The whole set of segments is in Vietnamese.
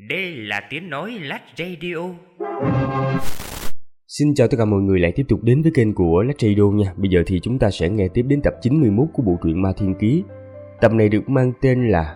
Đây là tiếng nói Lách Radio. Xin chào tất cả mọi người lại tiếp tục đến với kênh của Lách Radio nha. Bây giờ thì chúng ta sẽ nghe tiếp đến tập 91 của bộ truyện Ma Thiên Ký. Tập này được mang tên là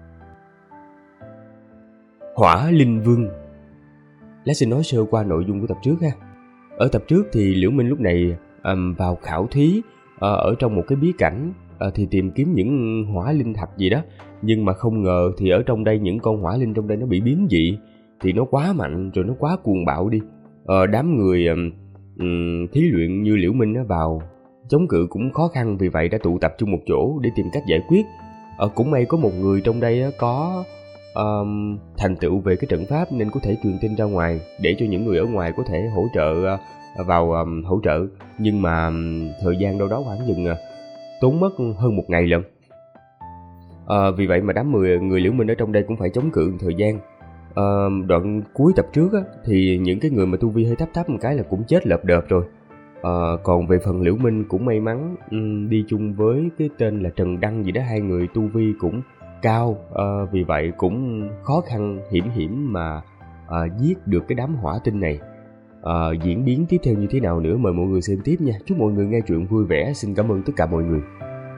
Hỏa Linh Vương. Lách xin nói sơ qua nội dung của tập trước ha. Ở tập trước thì Liễu Minh lúc này vào khảo thí ở trong một cái bí cảnh thì tìm kiếm những hỏa linh thạch gì đó. Nhưng mà không ngờ thì ở trong đây những con hỏa linh trong đây nó bị biến dị. Thì nó quá mạnh rồi nó quá cuồng bạo đi. Đám người thí luyện như Liễu Minh vào chống cự cũng khó khăn, vì vậy đã tụ tập chung một chỗ để tìm cách giải quyết. Cũng may có một người trong đây có thành tựu về cái trận pháp nên có thể truyền tin ra ngoài để cho những người ở ngoài có thể hỗ trợ vào hỗ trợ. Nhưng mà thời gian đâu đó khoảng chừng tốn mất hơn một ngày lận. Vì vậy mà đám người Liễu Minh ở trong đây cũng phải chống cự thời gian. Đoạn cuối tập trước thì những cái người mà tu vi hơi thấp một cái là cũng chết lợp đợp rồi. Còn về phần Liễu Minh cũng may mắn đi chung với cái tên là Trần Đăng gì đó, hai người tu vi cũng cao, vì vậy cũng khó khăn hiểm mà giết được cái đám hỏa tinh này. Diễn biến tiếp theo như thế nào nữa mời mọi người xem tiếp nha. Chúc mọi người nghe chuyện vui vẻ. Xin cảm ơn tất cả mọi người.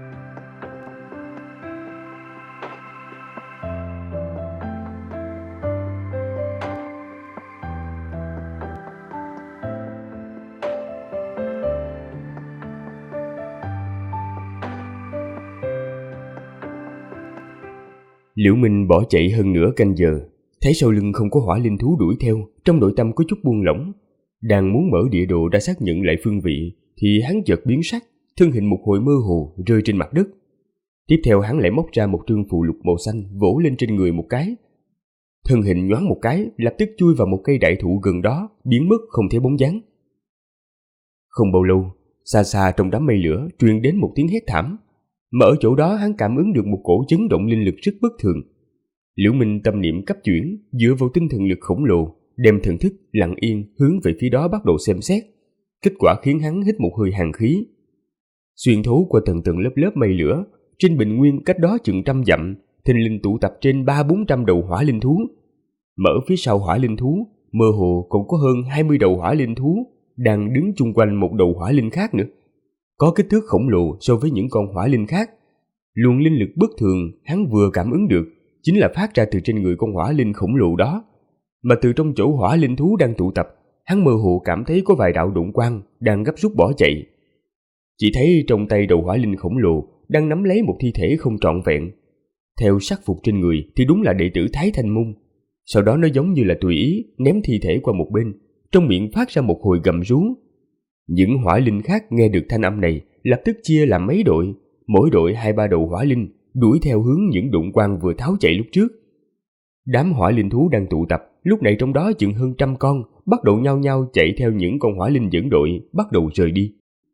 Liễu Minh bỏ chạy hơn nửa canh giờ, thấy sau lưng không có hỏa linh thú đuổi theo, trong nội tâm có chút buông lỏng. Đang muốn mở địa đồ ra xác nhận lại phương vị thì hắn chợt biến sắc, thân hình một hồi mơ hồ rơi trên mặt đất. Tiếp theo hắn lại móc ra một trương phù lục màu xanh vỗ lên trên người một cái. Thân hình nhoáng một cái, lập tức chui vào một cây đại thụ gần đó, biến mất không thấy bóng dáng. Không bao lâu, xa xa trong đám mây lửa truyền đến một tiếng hét thảm. Mà ở chỗ đó hắn cảm ứng được một cổ chấn động linh lực rất bất thường. Liễu Minh tâm niệm cấp chuyển, dựa vào tinh thần lực khổng lồ, đem thần thức lặng yên hướng về phía đó bắt đầu xem xét. Kết quả khiến hắn hít một hơi hàn khí. Xuyên thấu qua tầng tầng lớp lớp mây lửa, trên bình nguyên cách đó chừng 100 dặm, thình lình tụ tập trên 300-400 đầu hỏa linh thú. Mà ở phía sau hỏa linh thú, mơ hồ còn có hơn 20 đầu hỏa linh thú đang đứng chung quanh một đầu hỏa linh khác nữa. Có kích thước khổng lồ so với những con hỏa linh khác. Luồng linh lực bất thường hắn vừa cảm ứng được chính là phát ra từ trên người con hỏa linh khổng lồ đó. Mà từ trong chỗ hỏa linh thú đang tụ tập, hắn mơ hồ cảm thấy có vài đạo độn quang đang gấp rút bỏ chạy. Chỉ thấy trong tay đầu hỏa linh khổng lồ đang nắm lấy một thi thể không trọn vẹn. Theo sắc phục trên người thì đúng là đệ tử Thái Thanh Môn. Sau đó nó giống như là tùy ý ném thi thể qua một bên, trong miệng phát ra một hồi gầm rú. Những hỏa linh khác nghe được thanh âm này lập tức chia làm mấy đội, mỗi đội 2-3 đầu hỏa linh đuổi theo hướng những đụng quang vừa tháo chạy lúc trước. Đám hỏa linh thú đang tụ tập lúc này trong đó chừng hơn 100 con bắt đầu nhao nhao chạy theo những con hỏa linh dẫn đội bắt đầu rời đi.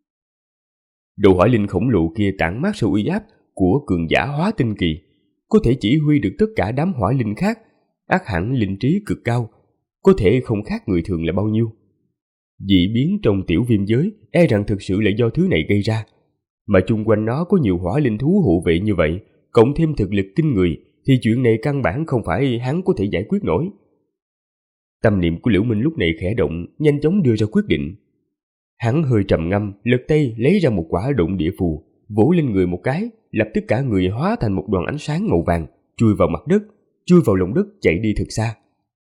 Đầu hỏa linh khổng lồ kia tản mát sự uy áp của cường giả hóa tinh kỳ, có thể chỉ huy được tất cả đám hỏa linh khác, ắt hẳn linh trí cực cao, có thể không khác người thường là bao nhiêu. Dị biến trong tiểu viêm giới e rằng thực sự là do thứ này gây ra. Mà chung quanh nó có nhiều hỏa linh thú hộ vệ như vậy, cộng thêm thực lực kinh người, thì chuyện này căn bản không phải hắn có thể giải quyết nổi. Tâm niệm của Liễu Minh lúc này khẽ động, nhanh chóng đưa ra quyết định. Hắn hơi trầm ngâm, lật tay lấy ra một quả động địa phù, vỗ lên người một cái, lập tức cả người hóa thành một đoàn ánh sáng màu vàng, chui vào mặt đất, chui vào lòng đất chạy đi thật xa.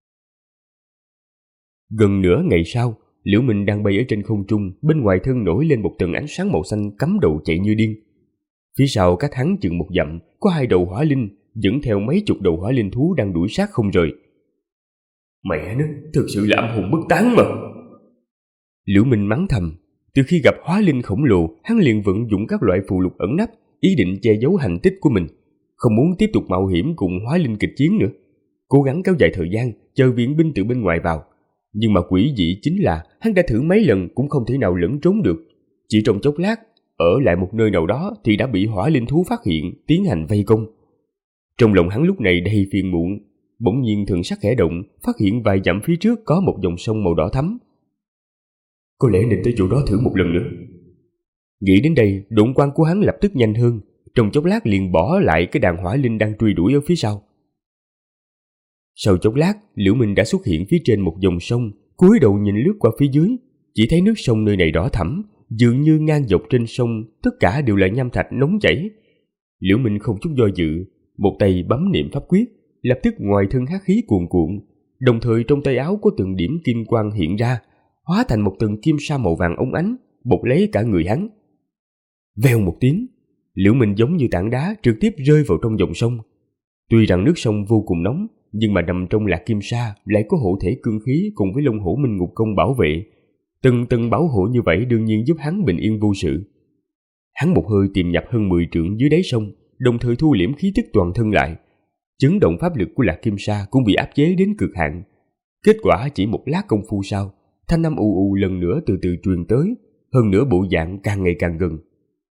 Gần nửa ngày sau, Liễu Minh đang bay ở trên không trung, bên ngoài thân nổi lên một tầng ánh sáng màu xanh cắm đầu chạy như điên. Phía sau cách hắn chừng 1 dặm, có 2 đầu hỏa linh dẫn theo mấy chục đầu hỏa linh thú đang đuổi sát không rời. Mẹ nó, thực sự là âm hồn bất tán mà. Liễu Minh mắng thầm. Từ khi gặp hỏa linh khổng lồ, hắn liền vận dụng các loại phù lục ẩn nấp, ý định che giấu hành tích của mình, không muốn tiếp tục mạo hiểm cùng hỏa linh kịch chiến nữa, cố gắng kéo dài thời gian, chờ viện binh từ bên ngoài vào. Nhưng mà quỷ dị chính là hắn đã thử mấy lần cũng không thể nào lẫn trốn được. Chỉ trong chốc lát, ở lại một nơi nào đó thì đã bị hỏa linh thú phát hiện, tiến hành vây công. Trong lòng hắn lúc này đầy phiền muộn, bỗng nhiên thần sắc khẽ động, phát hiện vài dặm phía trước có một dòng sông màu đỏ thắm. Có lẽ nên tới chỗ đó thử một lần nữa. Nghĩ đến đây, độn quang của hắn lập tức nhanh hơn, trong chốc lát liền bỏ lại cái đàn hỏa linh đang truy đuổi ở phía sau. Sau chốc lát, Liễu Minh đã xuất hiện phía trên một dòng sông, cúi đầu nhìn lướt qua phía dưới, chỉ thấy nước sông nơi này đỏ thẫm, dường như ngang dọc trên sông tất cả đều là nham thạch nóng chảy. Liễu Minh không chút do dự, một tay bấm niệm pháp quyết, lập tức ngoài thân hắc khí cuồn cuộn, đồng thời trong tay áo có từng điểm kim quang hiện ra, hóa thành một tầng kim sa màu vàng óng ánh, bọc lấy cả người hắn. Vèo một tiếng, Liễu Minh giống như tảng đá trực tiếp rơi vào trong dòng sông. Tuy rằng nước sông vô cùng nóng, nhưng mà nằm trong lạc kim sa lại có hộ thể cương khí cùng với Long Hổ Minh Ngục Công bảo vệ. Từng tầng bảo hộ như vậy đương nhiên giúp hắn bình yên vô sự. Hắn một hơi tiềm nhập hơn 10 trượng dưới đáy sông, đồng thời thu liễm khí tức toàn thân lại. Chấn động pháp lực của lạc kim sa cũng bị áp chế đến cực hạn. Kết quả chỉ một lát công phu sau, thanh âm ù ù lần nữa từ từ truyền tới, hơn nữa bộ dạng càng ngày càng gần.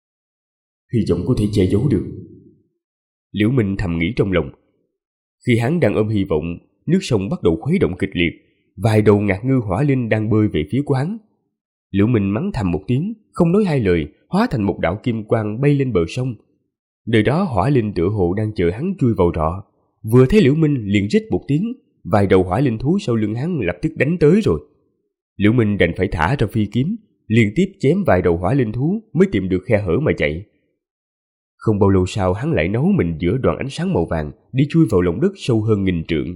Hy vọng có thể che giấu được. Liễu Minh thầm nghĩ trong lòng. Khi hắn đang ôm hy vọng, nước sông bắt đầu khuấy động kịch liệt, vài đầu ngạc ngư hỏa linh đang bơi về phía của hắn. Liễu Minh mắng thầm một tiếng, không nói hai lời, hóa thành một đạo kim quang bay lên bờ sông. Nơi đó hỏa linh tựa hồ đang chờ hắn chui vào rọ. Vừa thấy Liễu Minh liền rít một tiếng, vài đầu hỏa linh thú sau lưng hắn lập tức đánh tới rồi. Liễu Minh đành phải thả ra phi kiếm, liên tiếp chém vài đầu hỏa linh thú mới tìm được khe hở mà chạy. Không bao lâu sau hắn lại nấu mình giữa đoàn ánh sáng màu vàng đi chui vào lòng đất sâu hơn 1000 trượng.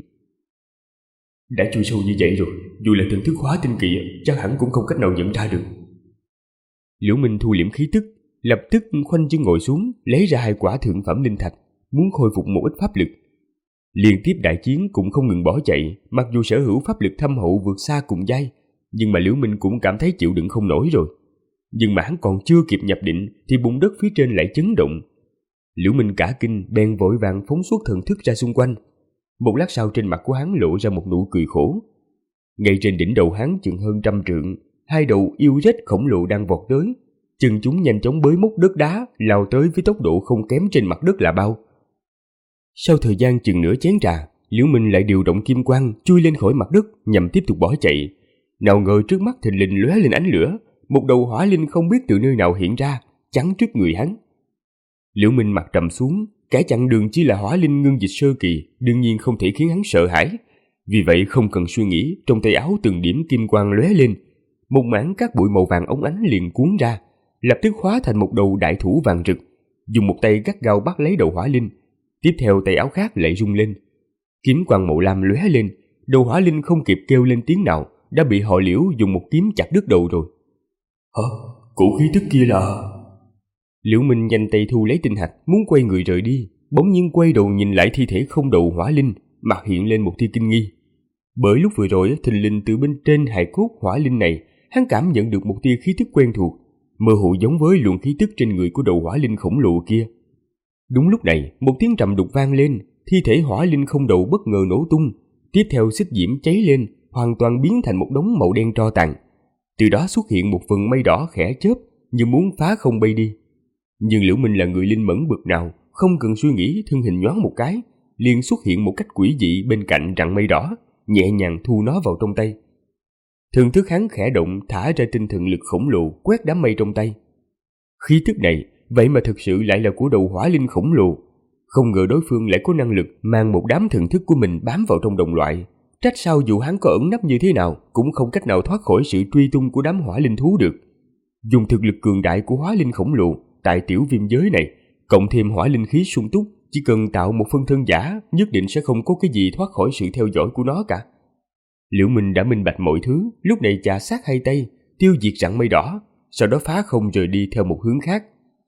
Đã chui sâu như vậy rồi, dù là thần thức hóa tinh kỳ chắc hẳn cũng không cách nào nhận ra được. Liễu Minh thu liễm khí tức, lập tức khoanh chân ngồi xuống, lấy ra 2 quả thượng phẩm linh thạch, muốn khôi phục một ít pháp lực. Liên tiếp đại chiến cũng không ngừng bỏ chạy, mặc dù sở hữu pháp lực thâm hậu vượt xa cùng giai, nhưng mà Liễu Minh cũng cảm thấy chịu đựng không nổi rồi. Nhưng mà hắn còn chưa kịp nhập định thì bùn đất phía trên lại chấn động. Liễu Minh cả kinh bèn vội vàng phóng xuất thần thức ra xung quanh. Một lát sau trên mặt của hắn lộ ra một nụ cười khổ. Ngay trên đỉnh đầu hắn chừng hơn 100 trượng, 2 đầu yêu rết khổng lồ đang vọt tới. Chân chúng nhanh chóng bới móc đất đá, lao tới với tốc độ không kém trên mặt đất là bao. Sau thời gian chừng nửa chén trà, Liễu Minh lại điều động kim quang chui lên khỏi mặt đất nhằm tiếp tục bỏ chạy. Nào ngờ trước mắt thình lình lóe lên ánh lửa, một đầu hỏa linh không biết từ nơi nào hiện ra, chắn trước người hắn. Liễu Minh mặt trầm xuống, cả chặng đường chỉ là hỏa linh ngưng dịch sơ kỳ, đương nhiên không thể khiến hắn sợ hãi. Vì vậy không cần suy nghĩ, trong tay áo từng điểm kim quang lóe lên, một mảng cát bụi màu vàng óng ánh liền cuốn ra, lập tức hóa thành một đầu đại thủ vàng rực, dùng một tay gắt gao bắt lấy đầu hỏa linh, tiếp theo tay áo khác lại rung lên. Kiếm quang màu lam lóe lên, đầu hỏa linh không kịp kêu lên tiếng nào, đã bị họ Liễu dùng một kiếm chặt đứt đầu rồi. Hả? Cổ khí tức kia là... Liễu Minh nhanh tay thu lấy tinh hạch, muốn quay người rời đi, bỗng nhiên quay đầu nhìn lại thi thể không đầu hỏa linh, mặt hiện lên một tia kinh nghi. Bởi lúc vừa rồi thình lình từ bên trên hài cốt hỏa linh này, hắn cảm nhận được một tia khí tức quen thuộc, mơ hồ giống với luồng khí tức trên người của đầu hỏa linh khổng lồ kia. Đúng lúc này, một tiếng trầm đục vang lên, thi thể hỏa linh không đầu bất ngờ nổ tung, tiếp theo xích diễm cháy lên, hoàn toàn biến thành một đống màu đen tro tàn. Từ đó xuất hiện một phần mây đỏ khẽ chớp, như muốn phá không bay đi. Nhưng Liễu Minh là người linh mẫn bực nào, không cần suy nghĩ, thân hình nhoáng một cái, liền xuất hiện một cách quỷ dị bên cạnh rặng mây đỏ, nhẹ nhàng thu nó vào trong tay. Thần thức hắn khẽ động, thả ra tinh thần lực khổng lồ quét đám mây trong tay. Khí tức này vậy mà thực sự lại là của đầu hỏa linh khổng lồ. Không ngờ đối phương lại có năng lực mang một đám thần thức của mình bám vào trong đồng loại. Trách sao dù hắn có ẩn nấp như thế nào cũng không cách nào thoát khỏi sự truy tung của đám hỏa linh thú được. Dùng thực lực cường đại của hỏa linh khổng lồ tại tiểu viêm giới này, cộng thêm hỏa linh khí sung túc, chỉ cần tạo một phân thân giả, nhất định sẽ không có cái gì thoát khỏi sự theo dõi của nó cả. Liễu Minh đã minh bạch mọi thứ, lúc này chà sát hai tay, tiêu diệt rặng mây đỏ, sau đó phá không rời đi theo một hướng khác.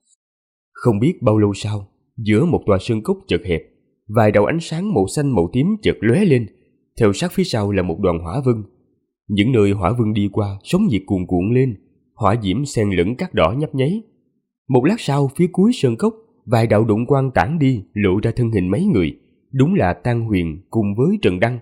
Không biết bao lâu sau, giữa một tòa sơn cốc chật hẹp, vài đạo ánh sáng màu xanh màu tím chợt lóe lên, theo sát phía sau là một đoàn hỏa vân. Những nơi hỏa vân đi qua, sóng nhiệt cuồn cuộn lên, hỏa diễm xen lẫn cát đỏ nhấp nháy. Một lát sau, phía cuối sơn cốc, vài đạo đụng quang tản đi, lộ ra thân hình mấy người, đúng là Tang Huyền cùng với Trần Đăng.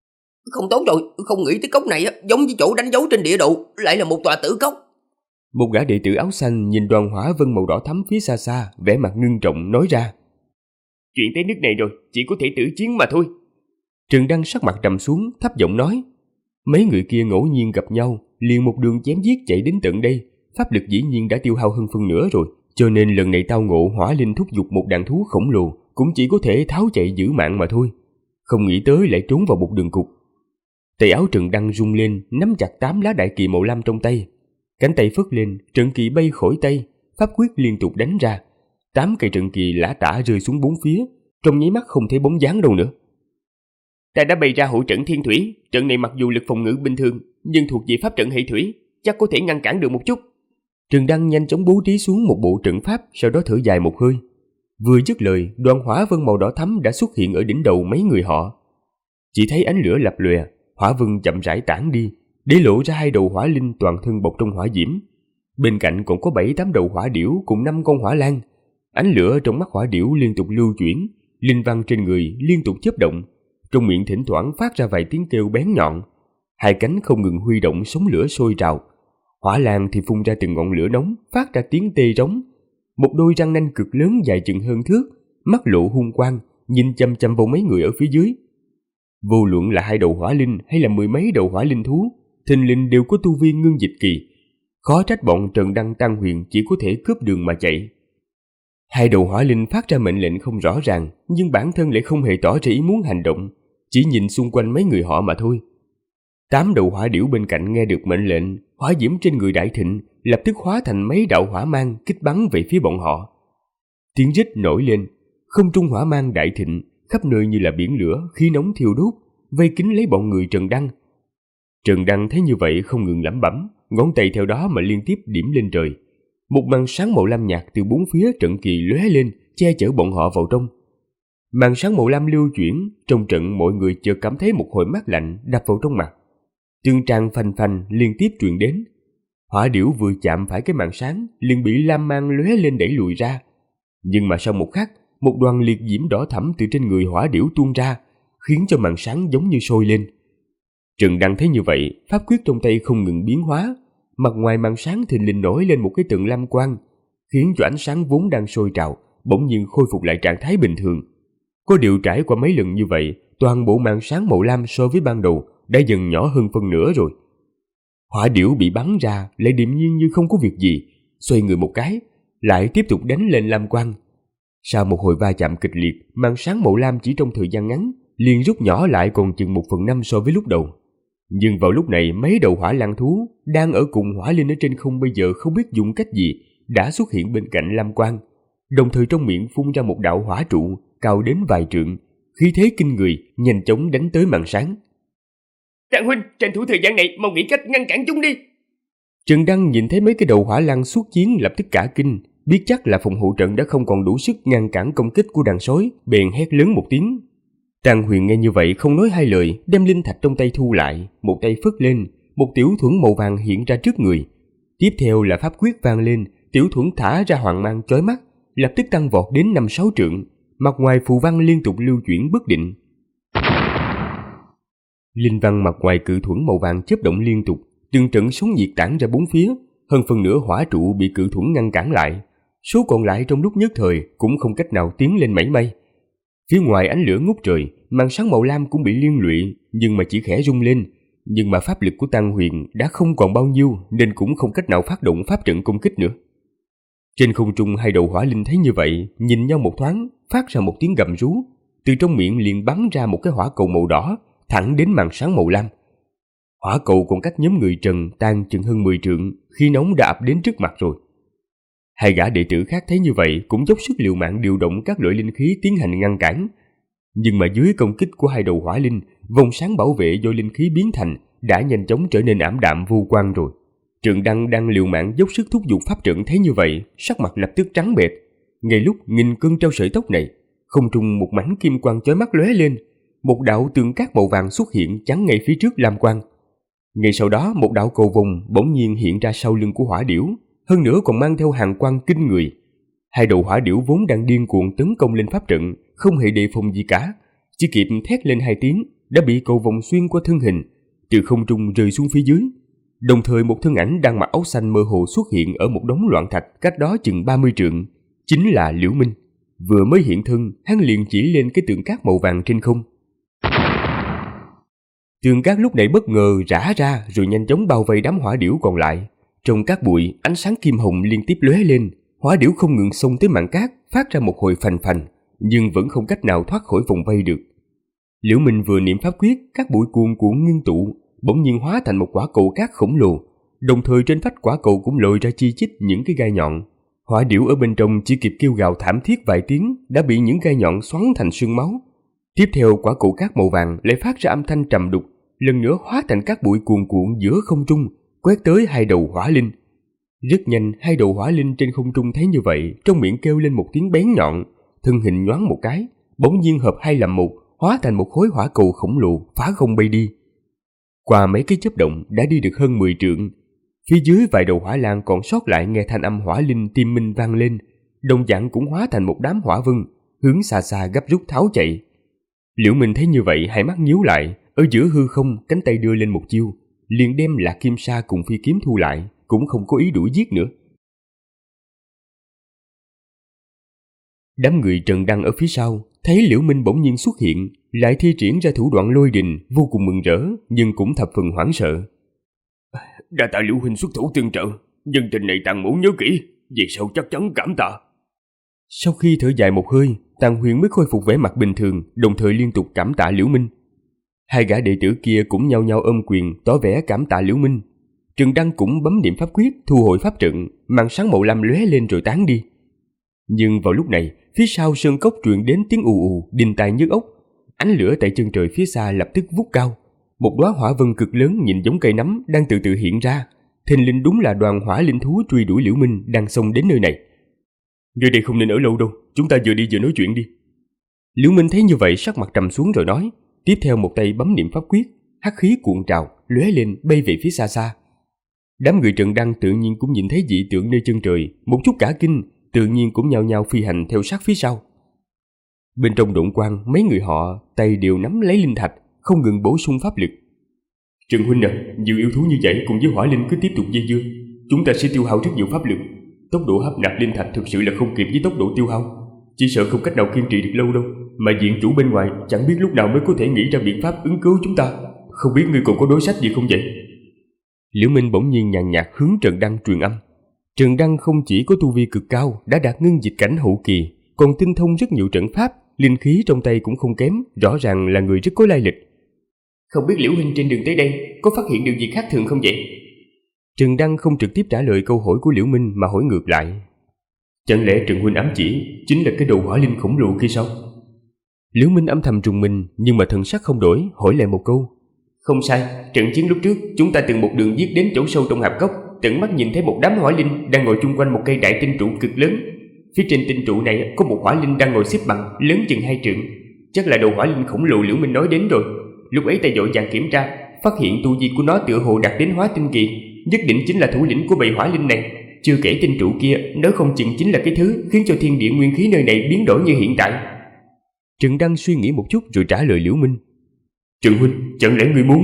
Không tốt rồi, không nghĩ tới cốc này giống như chỗ đánh dấu trên địa đồ, lại là một tòa tử cốc. Một gã đệ tử áo xanh nhìn đoàn hỏa vân màu đỏ thắm phía xa xa, vẻ mặt ngưng trọng nói ra. Chuyện tới nước này rồi, chỉ có thể tử chiến mà thôi. Trần Đăng sắc mặt trầm xuống, thấp giọng nói. Mấy người kia ngẫu nhiên gặp nhau, liền một đường chém giết chạy đến tận đây, pháp lực dĩ nhiên đã tiêu hao hơn phân nửa rồi, cho nên lần này tao ngộ hỏa linh thúc giục một đàn thú khổng lồ, cũng chỉ có thể tháo chạy giữ mạng mà thôi. không nghĩ tới lại trốn vào một đường cục. Tay áo Trần Đăng rung lên, nắm chặt 8 lá đại kỳ màu lam trong tay. Cánh tay phất lên, trận kỳ bay khỏi tay, pháp quyết liên tục đánh ra. 8 cây trận kỳ lả tả rơi xuống bốn phía, trong nháy mắt không thấy bóng dáng đâu nữa. Ta đã bày ra hộ trận thiên thủy, trận này mặc dù lực phòng ngự bình thường, nhưng thuộc về pháp trận hệ thủy, chắc có thể ngăn cản được một chút. Trần Đăng nhanh chóng bố trí xuống một bộ trận pháp, sau đó thở dài một hơi. Vừa dứt lời, đoàn hỏa vân màu đỏ thắm đã xuất hiện ở đỉnh đầu mấy người họ. Chỉ thấy ánh lửa lập lòe, hỏa vân chậm rãi tản đi, để lộ ra 2 đầu hỏa linh toàn thân bọc trong hỏa diễm. Bên cạnh còn có 7-8 đầu hỏa điểu cùng 5 con hỏa lan. Ánh lửa trong mắt hỏa điểu liên tục lưu chuyển, linh văn trên người liên tục chớp động, trong miệng thỉnh thoảng phát ra vài tiếng kêu bén nhọn. 2 cánh không ngừng huy động sóng lửa sôi trào. Hỏa lan thì phun ra từng ngọn lửa nóng, phát ra tiếng tê rống. Một đôi răng nanh cực lớn dài chừng hơn thước, mắt lộ hung quang, nhìn chăm chăm vào mấy người ở phía dưới. Vô luận là 2 đầu hỏa linh hay là 10 mấy đầu hỏa linh thú, thình lình đều có tu vi ngưng dịch kỳ. Khó trách bọn Trần Đăng Tăng Huyền chỉ có thể cướp đường mà chạy. 2 đầu hỏa linh phát ra mệnh lệnh không rõ ràng, nhưng bản thân lại không hề tỏ ra ý muốn hành động, chỉ nhìn xung quanh mấy người họ mà thôi. 8 đầu hỏa điểu bên cạnh nghe được mệnh lệnh, hỏa diễm trên người đại thịnh, lập tức hóa thành mấy đạo hỏa mang kích bắn về phía bọn họ. Tiếng rít nổi lên, không trung hỏa mang đại thịnh, khắp nơi như là biển lửa, khí nóng thiêu đốt, vây kín lấy bọn người Trần Đăng. Trần Đăng thấy như vậy không ngừng lẩm bẩm, ngón tay theo đó mà liên tiếp điểm lên trời. Một màn sáng màu lam nhạt từ bốn phía trận kỳ lóe lên, che chở bọn họ vào trong. Màn sáng màu lam lưu chuyển, trong trận mọi người chợt cảm thấy một hồi mát lạnh đập vào trong mặt. Tương tràn phanh phanh liên tiếp truyền đến. Hỏa điểu vừa chạm phải cái màn sáng liền bị lam mang lóe lên đẩy lùi ra. Nhưng mà sau một khắc, một đoàn liệt diễm đỏ thẫm từ trên người hỏa điểu tuôn ra, khiến cho màn sáng giống như sôi lên. Trần Đăng thấy như vậy, pháp quyết trong tay không ngừng biến hóa, mặt ngoài màn sáng thình lình nổi lên một cái tầng lam quang, khiến cho ánh sáng vốn đang sôi trào bỗng nhiên khôi phục lại trạng thái bình thường. Có điều trải qua mấy lần như vậy, toàn bộ màn sáng màu lam so với ban đầu đã dần nhỏ hơn phân nửa rồi. Hỏa điểu bị bắn ra lại điềm nhiên như không có việc gì, xoay người một cái, lại tiếp tục đánh lên lam quang. Sau một hồi va chạm kịch liệt, màn sáng màu lam chỉ trong thời gian ngắn liền rút nhỏ lại còn chừng 1/5 so với lúc đầu. Nhưng vào lúc này, mấy đầu hỏa lang thú đang ở cùng hỏa linh ở trên không bây giờ không biết dùng cách gì đã xuất hiện bên cạnh lam quang, đồng thời trong miệng phun ra một đạo hỏa trụ cao đến vài trượng, khí thế kinh người, nhanh chóng đánh tới màn sáng. Trạng huynh, tranh thủ thời gian này, mau nghĩ cách ngăn cản chúng đi. Trần Đăng nhìn thấy mấy cái đầu hỏa lang xuất chiến lập tức cả kinh, biết chắc là phòng hộ trận đã không còn đủ sức ngăn cản công kích của đàn sói, bèn hét lớn một tiếng. Trang Huyền nghe như vậy không nói hai lời, đem linh thạch trong tay thu lại, một tay phất lên, một tiểu thuẫn màu vàng hiện ra trước người. Tiếp theo là pháp quyết vang lên, tiểu thuẫn thả ra hoàng mang chói mắt, lập tức tăng vọt đến 5-6 trượng, mặt ngoài phù văn liên tục lưu chuyển bất định. Linh văn mặt ngoài cự thuẫn màu vàng chớp động liên tục, từng trận sóng nhiệt tản ra bốn phía, hơn phần nửa hỏa trụ bị cự thuẫn ngăn cản lại, số còn lại trong lúc nhất thời cũng không cách nào tiến lên mảy may. Phía ngoài ánh lửa ngút trời, màn sáng màu lam cũng bị liên lụy, nhưng mà chỉ khẽ rung lên. Nhưng mà pháp lực của Tăng Huyền đã không còn bao nhiêu, nên cũng không cách nào phát động pháp trận công kích nữa. Trên không trung, hai đầu hỏa linh thấy như vậy, nhìn nhau một thoáng, phát ra một tiếng gầm rú, từ trong miệng liền bắn ra một cái hỏa cầu màu đỏ, thẳng đến màn sáng màu lam. Hỏa cầu còn cách nhóm người Trần tan chừng hơn 10 trượng, khi nóng đã ập đến trước mặt rồi. Hai gã đệ tử khác thấy như vậy cũng dốc sức liều mạng điều động các loại linh khí tiến hành ngăn cản. Nhưng mà dưới công kích của hai đầu hỏa linh, vòng sáng bảo vệ do linh khí biến thành đã nhanh chóng trở nên ảm đạm vô quang rồi. Trần Đăng đang liều mạng dốc sức thúc giục pháp trận thấy như vậy, sắc mặt lập tức trắng bệch. Ngay lúc nghìn cân treo sợi tóc này, không trung một mảnh kim quang chói mắt lóe lên, một đạo tường cát màu vàng xuất hiện chắn ngay phía trước lam quang. Ngay sau đó, một đạo cầu vồng bỗng nhiên hiện ra sau lưng của hỏa điểu, hơn nữa còn mang theo hàng quang kinh người. Hai đầu hỏa điểu vốn đang điên cuồng tấn công lên pháp trận, không hề đề phòng gì cả, chỉ kịp thét lên 2 tiếng đã bị cầu vồng xuyên qua thân hình, từ không trung rơi xuống phía dưới. Đồng thời một thân ảnh đang mặc áo xanh mơ hồ xuất hiện ở một đống loạn thạch cách đó chừng 30 trượng, chính là Liễu Minh. Vừa mới hiện thân, hắn liền chỉ lên cái tượng cát màu vàng trên không. Tượng cát lúc này bất ngờ rã ra rồi nhanh chóng bao vây đám hỏa điểu còn lại. Trong cát bụi, ánh sáng kim hồng liên tiếp lóe lên, hỏa điểu không ngừng xông tới màn cát, phát ra một hồi phành phành, nhưng vẫn không cách nào thoát khỏi vòng vây được. Liễu Minh vừa niệm pháp quyết, các bụi cuồn cuộn ngưng tụ, bỗng nhiên hóa thành một quả cầu cát khổng lồ, đồng thời trên vách quả cầu cũng lồi ra chi chít những cái gai nhọn. Hỏa điểu ở bên trong chỉ kịp kêu gào thảm thiết vài tiếng đã bị những gai nhọn xoắn thành sương máu. Tiếp theo quả cầu cát màu vàng lại phát ra âm thanh trầm đục, lần nữa hóa thành các bụi cuồn cuộn giữa không trung, quét tới hai đầu hỏa linh. Rất nhanh, hai đầu hỏa linh trên không trung thấy như vậy, trong miệng kêu lên một tiếng bén nhọn, thân hình nhoáng một cái, bỗng nhiên hợp hai làm một, hóa thành một khối hỏa cầu khổng lồ phá không bay đi. Qua mấy cái chớp động đã đi được hơn 10 trượng. Phía dưới vài đầu hỏa lang còn sót lại nghe thanh âm hỏa linh tim minh vang lên, đồng dạng cũng hóa thành một đám hỏa vân, hướng xa xa gấp rút tháo chạy. Liễu Minh thấy như vậy, hai mắt nhíu lại, ở giữa hư không cánh tay đưa lên một chiêu, liền đem Lạc Kim Sa cùng phi kiếm thu lại, cũng không có ý đuổi giết nữa. Đám người Trần Đăng ở phía sau thấy Liễu Minh bỗng nhiên xuất hiện, lại thi triển ra thủ đoạn lôi đình, vô cùng mừng rỡ, nhưng cũng thập phần hoảng sợ. Đa tạ Liễu huynh xuất thủ tương trợ, nhân tình này Tàng mẫu nhớ kỹ, về sau chắc chắn cảm tạ. Sau khi thở dài một hơi, Tàng Huyền mới khôi phục vẻ mặt bình thường, đồng thời liên tục cảm tạ Liễu Minh. Hai gã đệ tử kia cũng nhao nhao ôm quyền tỏ vẻ cảm tạ Liễu Minh. Trần Đăng cũng bấm niệm pháp quyết thu hồi pháp trận, màn sáng màu lam lóe lên rồi tán đi. Nhưng vào lúc này, phía sau sơn cốc truyền đến tiếng ù ù, đinh tai nhức óc. Ánh lửa tại chân trời phía xa lập tức vút cao. Một đóa hỏa vân cực lớn nhìn giống cây nấm đang từ từ hiện ra. Thình lình đúng là đoàn hỏa linh thú truy đuổi Liễu Minh đang xông đến nơi này. Nơi đây không nên ở lâu đâu, chúng ta vừa đi vừa nói chuyện đi. Liễu Minh thấy như vậy sắc mặt trầm xuống rồi nói, tiếp theo một tay bấm niệm pháp quyết, hắc khí cuộn trào, lóe lên bay về phía xa xa. Đám người Trần Đăng tự nhiên cũng nhìn thấy dị tượng nơi chân trời, một chút cả kinh, tự nhiên cũng nhao nhao phi hành theo sát phía sau. Bên trong độn quang, mấy người họ tay đều nắm lấy linh thạch, không ngừng bổ sung pháp lực. Trần huynh à, nhiều yêu thú như vậy cùng với hỏa linh cứ tiếp tục dây dưa, chúng ta sẽ tiêu hao rất nhiều pháp lực. Tốc độ hấp nạp linh thạch thực sự là không kịp với tốc độ tiêu hao, chỉ sợ không cách nào kiên trì được lâu đâu. Mà viện chủ bên ngoài chẳng biết lúc nào mới có thể nghĩ ra biện pháp ứng cứu chúng ta. Không biết ngươi còn có đối sách gì không vậy? Liễu Minh bỗng nhiên nhàn nhạt hướng Trần Đăng truyền âm. Trần Đăng không chỉ có tu vi cực cao, đã đạt ngưng dịch cảnh hậu kỳ, còn tinh thông rất nhiều trận pháp, linh khí trong tay cũng không kém, rõ ràng là người rất có lai lịch. Không biết Liễu huynh trên đường tới đây có phát hiện điều gì khác thường không vậy? Trần Đăng không trực tiếp trả lời câu hỏi của Liễu Minh mà hỏi ngược lại. Chẳng lẽ Trần huynh ám chỉ chính là cái đầu hỏa linh khổng lồ kia sao? Liễu Minh âm thầm trùng mình, nhưng mà thần sắc không đổi, hỏi lại một câu. Không sai, trận chiến lúc trước chúng ta từng một đường giết đến chỗ sâu trong hạp cốc, tận mắt nhìn thấy một đám hỏa linh đang ngồi chung quanh một cây đại tinh trụ cực lớn. Phía trên tinh trụ này có một hỏa linh đang ngồi xếp bằng, lớn chừng 2 trượng. Chắc là đầu hỏa linh khổng lồ Liễu Minh nói đến rồi. Lúc ấy ta vội vàng kiểm tra, phát hiện tu vi của nó tựa hồ đạt đến hóa tinh kỳ, nhất định chính là thủ lĩnh của bầy hỏa linh này. Chưa kể tinh trụ kia, nếu không chừng chính là cái thứ khiến cho thiên địa nguyên khí nơi này biến đổi như hiện tại. Trần Đăng suy nghĩ một chút rồi trả lời Liễu Minh. Trần huynh, chẳng lẽ người muốn...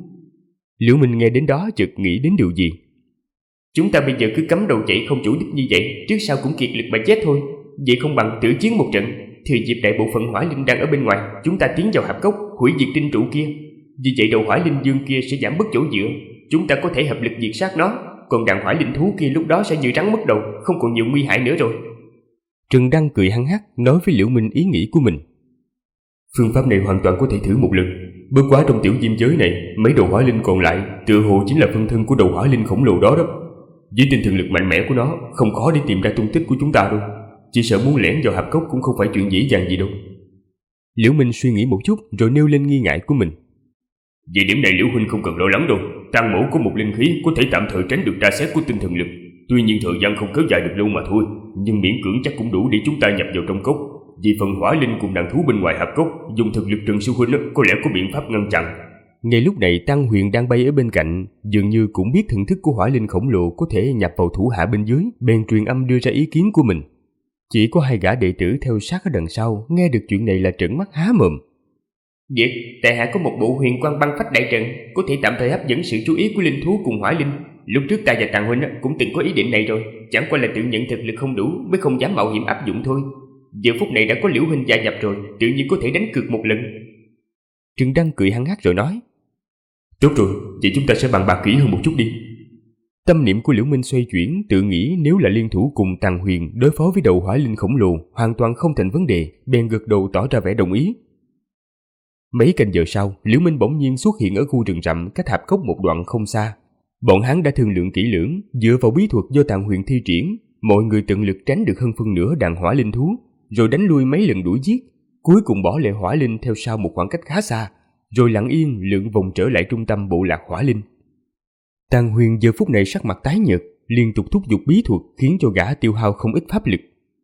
Liễu Minh nghe đến đó chợt nghĩ đến điều gì. Chúng ta bây giờ cứ cắm đầu chạy không chủ đích như vậy, trước sau cũng kiệt lực mà chết thôi. Vậy không bằng tử chiến một trận, thừa dịp đại bộ phận hỏa linh đang ở bên ngoài, chúng ta tiến vào hạp cốc, hủy diệt tinh trụ kia. Vì vậy đầu hỏa linh dương kia sẽ giảm bớt chỗ dựa, chúng ta có thể hợp lực diệt sát nó. Còn đàn hỏa linh thú kia lúc đó sẽ như rắn mất đầu, không còn nhiều nguy hại nữa rồi. Trần Đăng cười hăng hắc nói với Liễu Minh ý nghĩ của mình. Phương pháp này hoàn toàn có thể thử một lần. Bất quá trong tiểu diêm giới này, mấy đầu hỏa linh còn lại tựa hồ chính là phân thân của đầu hỏa linh khổng lồ đó. Với tinh thần lực mạnh mẽ của nó, không khó để tìm ra tung tích của chúng ta đâu. Chỉ sợ muốn lẻn vào hạp cốc cũng không phải chuyện dễ dàng gì đâu. Liễu Minh suy nghĩ một chút rồi nêu lên nghi ngại của mình. Về điểm này Liễu huynh không cần lo lắng đâu. Tang mẫu có một linh khí có thể tạm thời tránh được tra xét của tinh thần lực. Tuy nhiên thời gian không kéo dài được lâu mà thôi, nhưng miễn cưỡng chắc cũng đủ để chúng ta nhập vào trong cốc. Vì phần hỏa linh cùng đàn thú bên ngoài hạp cốc dùng thực lực Trần sư huynh có lẽ có biện pháp ngăn chặn. Ngay lúc này Tăng Huyền đang bay ở bên cạnh, dường như cũng biết thần thức của hỏa linh khổng lồ có thể nhập vào thủ hạ bên dưới, bèn truyền âm đưa ra ý kiến của mình. Chỉ có hai gã đệ tử theo sát ở đằng sau nghe được chuyện này là trợn mắt há mồm. Vậy, tại hạ có một bộ huyền quang băng phách đại trận, có thể tạm thời hấp dẫn sự chú ý của linh thú cùng hỏa linh. Lúc trước ta và Tàng huynh cũng từng có ý định này rồi, chẳng qua là tự nhận thực lực không đủ mới không dám mạo hiểm áp dụng thôi. Giờ phút này đã có Liễu huynh gia nhập rồi, tự nhiên có thể đánh cược một lần. Trần Đăng cười hăng hắc rồi nói. Tốt rồi, vậy chúng ta sẽ bàn bạc kỹ hơn một chút đi. Tâm niệm của Liễu Minh xoay chuyển, tự nghĩ nếu là liên thủ cùng Tàng Huyền đối phó với đầu hỏa linh khổng lồ hoàn toàn không thành vấn đề, bèn gật đầu tỏ ra vẻ đồng ý. Mấy canh giờ sau, Liễu Minh bỗng nhiên xuất hiện ở khu rừng rậm cách hạp cốc một đoạn không xa. Bọn hắn đã thương lượng kỹ lưỡng, dựa vào bí thuật do Tàng Huyền thi triển, mọi người tận lực tránh được hơn phân nửa đàn hỏa linh thú, rồi đánh lui mấy lần đuổi giết, cuối cùng bỏ lại hỏa linh theo sau một khoảng cách khá xa, rồi lặng yên lượn vòng trở lại trung tâm bộ lạc hỏa linh. Tàng Huyền giờ phút này sắc mặt tái nhợt, liên tục thúc giục bí thuật khiến cho gã tiêu hao không ít pháp lực.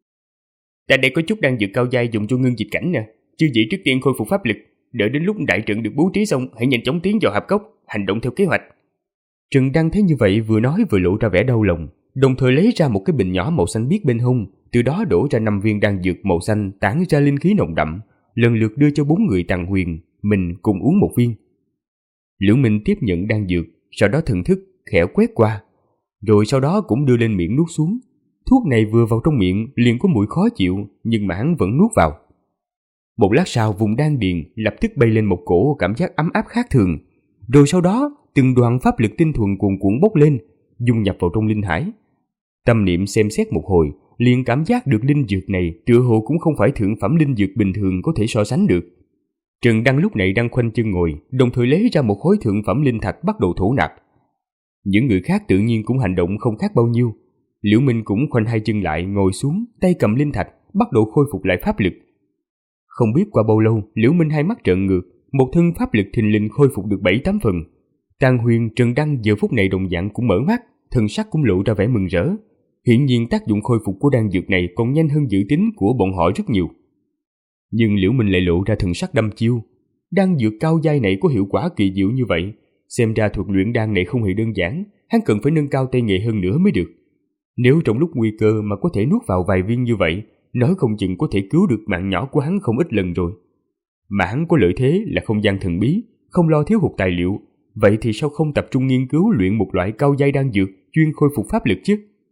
Ta đây có chút đang dược cao giai dùng cho ngưng dịch cảnh nè, chưa dĩ trước tiên khôi phục pháp lực, đợi đến lúc đại trận được bố trí xong hãy nhanh chóng tiến vào hạp cốc, hành động theo kế hoạch. Trần Đăng thấy như vậy vừa nói vừa lộ ra vẻ đau lòng, đồng thời lấy ra một cái bình nhỏ màu xanh biếc bên hông, từ đó đổ ra 5 viên đan dược màu xanh tản ra linh khí nồng đậm, lần lượt đưa cho 4 người Tàng Huyền, mình cùng uống một viên. Liễu Minh tiếp nhận đan dược, sau đó thần thức khẽ quét qua, rồi sau đó cũng đưa lên miệng nuốt xuống. Thuốc này vừa vào trong miệng liền có mùi khó chịu, nhưng mà hắn vẫn nuốt vào. Một lát sau, vùng đan điền lập tức bay lên một cổ cảm giác ấm áp khác thường, rồi sau đó từng đoàn pháp lực tinh thuần cuồn cuộn bốc lên, dung nhập vào trong linh hải. Tâm niệm xem xét một hồi, liền cảm giác được linh dược này tựa hồ cũng không phải thượng phẩm linh dược bình thường có thể so sánh được. Trần Đăng lúc này đang khoanh chân ngồi, đồng thời lấy ra một khối thượng phẩm linh thạch bắt đầu thổ nạp. Những người khác tự nhiên cũng hành động không khác bao nhiêu. Liễu Minh cũng khoanh hai chân lại ngồi xuống, tay cầm linh thạch, bắt đầu khôi phục lại pháp lực. Không biết qua bao lâu, Liễu Minh hai mắt trợn ngược, một thân pháp lực thình lình khôi phục được 7-8 phần. Tàng Huyền, Trần Đăng giờ phút này đồng dạng cũng mở mắt, thần sắc cũng lộ ra vẻ mừng rỡ. Hiển nhiên tác dụng khôi phục của đan dược này còn nhanh hơn dự tính của bọn họ rất nhiều. Nhưng Liễu Minh lại lộ ra thần sắc đăm chiêu. Đan dược cao giai này có hiệu quả kỳ diệu như vậy, xem ra thuật luyện đan này không hề đơn giản, hắn cần phải nâng cao tay nghề hơn nữa mới được. Nếu trong lúc nguy cơ mà có thể nuốt vào vài viên như vậy, nói không chừng có thể cứu được mạng nhỏ của hắn không ít lần rồi. Mà hắn có lợi thế là không gian thần bí, không lo thiếu hụt tài liệu, vậy thì sao không tập trung nghiên cứu luyện một loại cao giai đan dược chuyên khôi phục pháp lực chứ?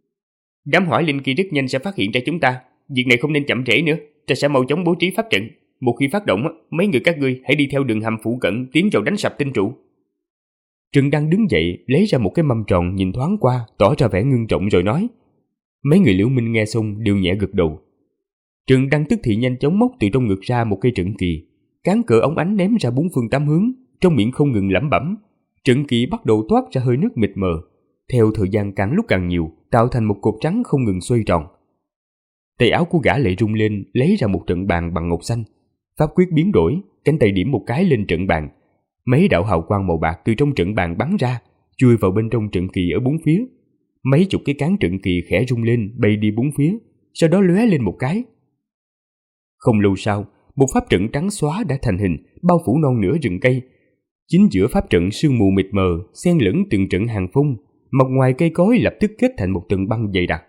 Đám hỏa linh kia rất nhanh sẽ phát hiện ra chúng ta, việc này không nên chậm trễ nữa, ta sẽ mau chóng bố trí pháp trận. Một khi phát động, mấy người các ngươi hãy đi theo đường hầm phụ cận tiến vào đánh sập tinh trụ. Trần Đăng đứng dậy, lấy ra một cái mâm tròn nhìn thoáng qua, tỏ ra vẻ ngưng trọng rồi nói. Mấy người Liễu Minh nghe xong đều nhẹ gật đầu. Trần Đăng tức thì nhanh chóng móc từ trong ngực ra một cây trận kỳ, cán cỡ ống ánh ném ra 4 phương 8 hướng, trong miệng không ngừng lẩm bẩm. Trận kỳ bắt đầu toát ra hơi nước mịt mờ, theo thời gian càng lúc càng nhiều, tạo thành một cột trắng không ngừng xoay tròn. Tay áo của gã lại rung lên, lấy ra một trận bàn bằng ngọc xanh. Pháp quyết biến đổi, cánh tay điểm một cái lên trận bàn. Mấy đạo hào quang màu bạc từ trong trận bàn bắn ra, chui vào bên trong trận kỳ ở bốn phía. Mấy chục cái cán trận kỳ khẽ rung lên, bay đi bốn phía, sau đó lóe lên một cái. Không lâu sau, một pháp trận trắng xóa đã thành hình, bao phủ non nửa rừng cây. Chính giữa pháp trận sương mù mịt mờ, xen lẫn từng trận hàng phong, mặt ngoài cây cối lập tức kết thành một tầng băng dày đặc.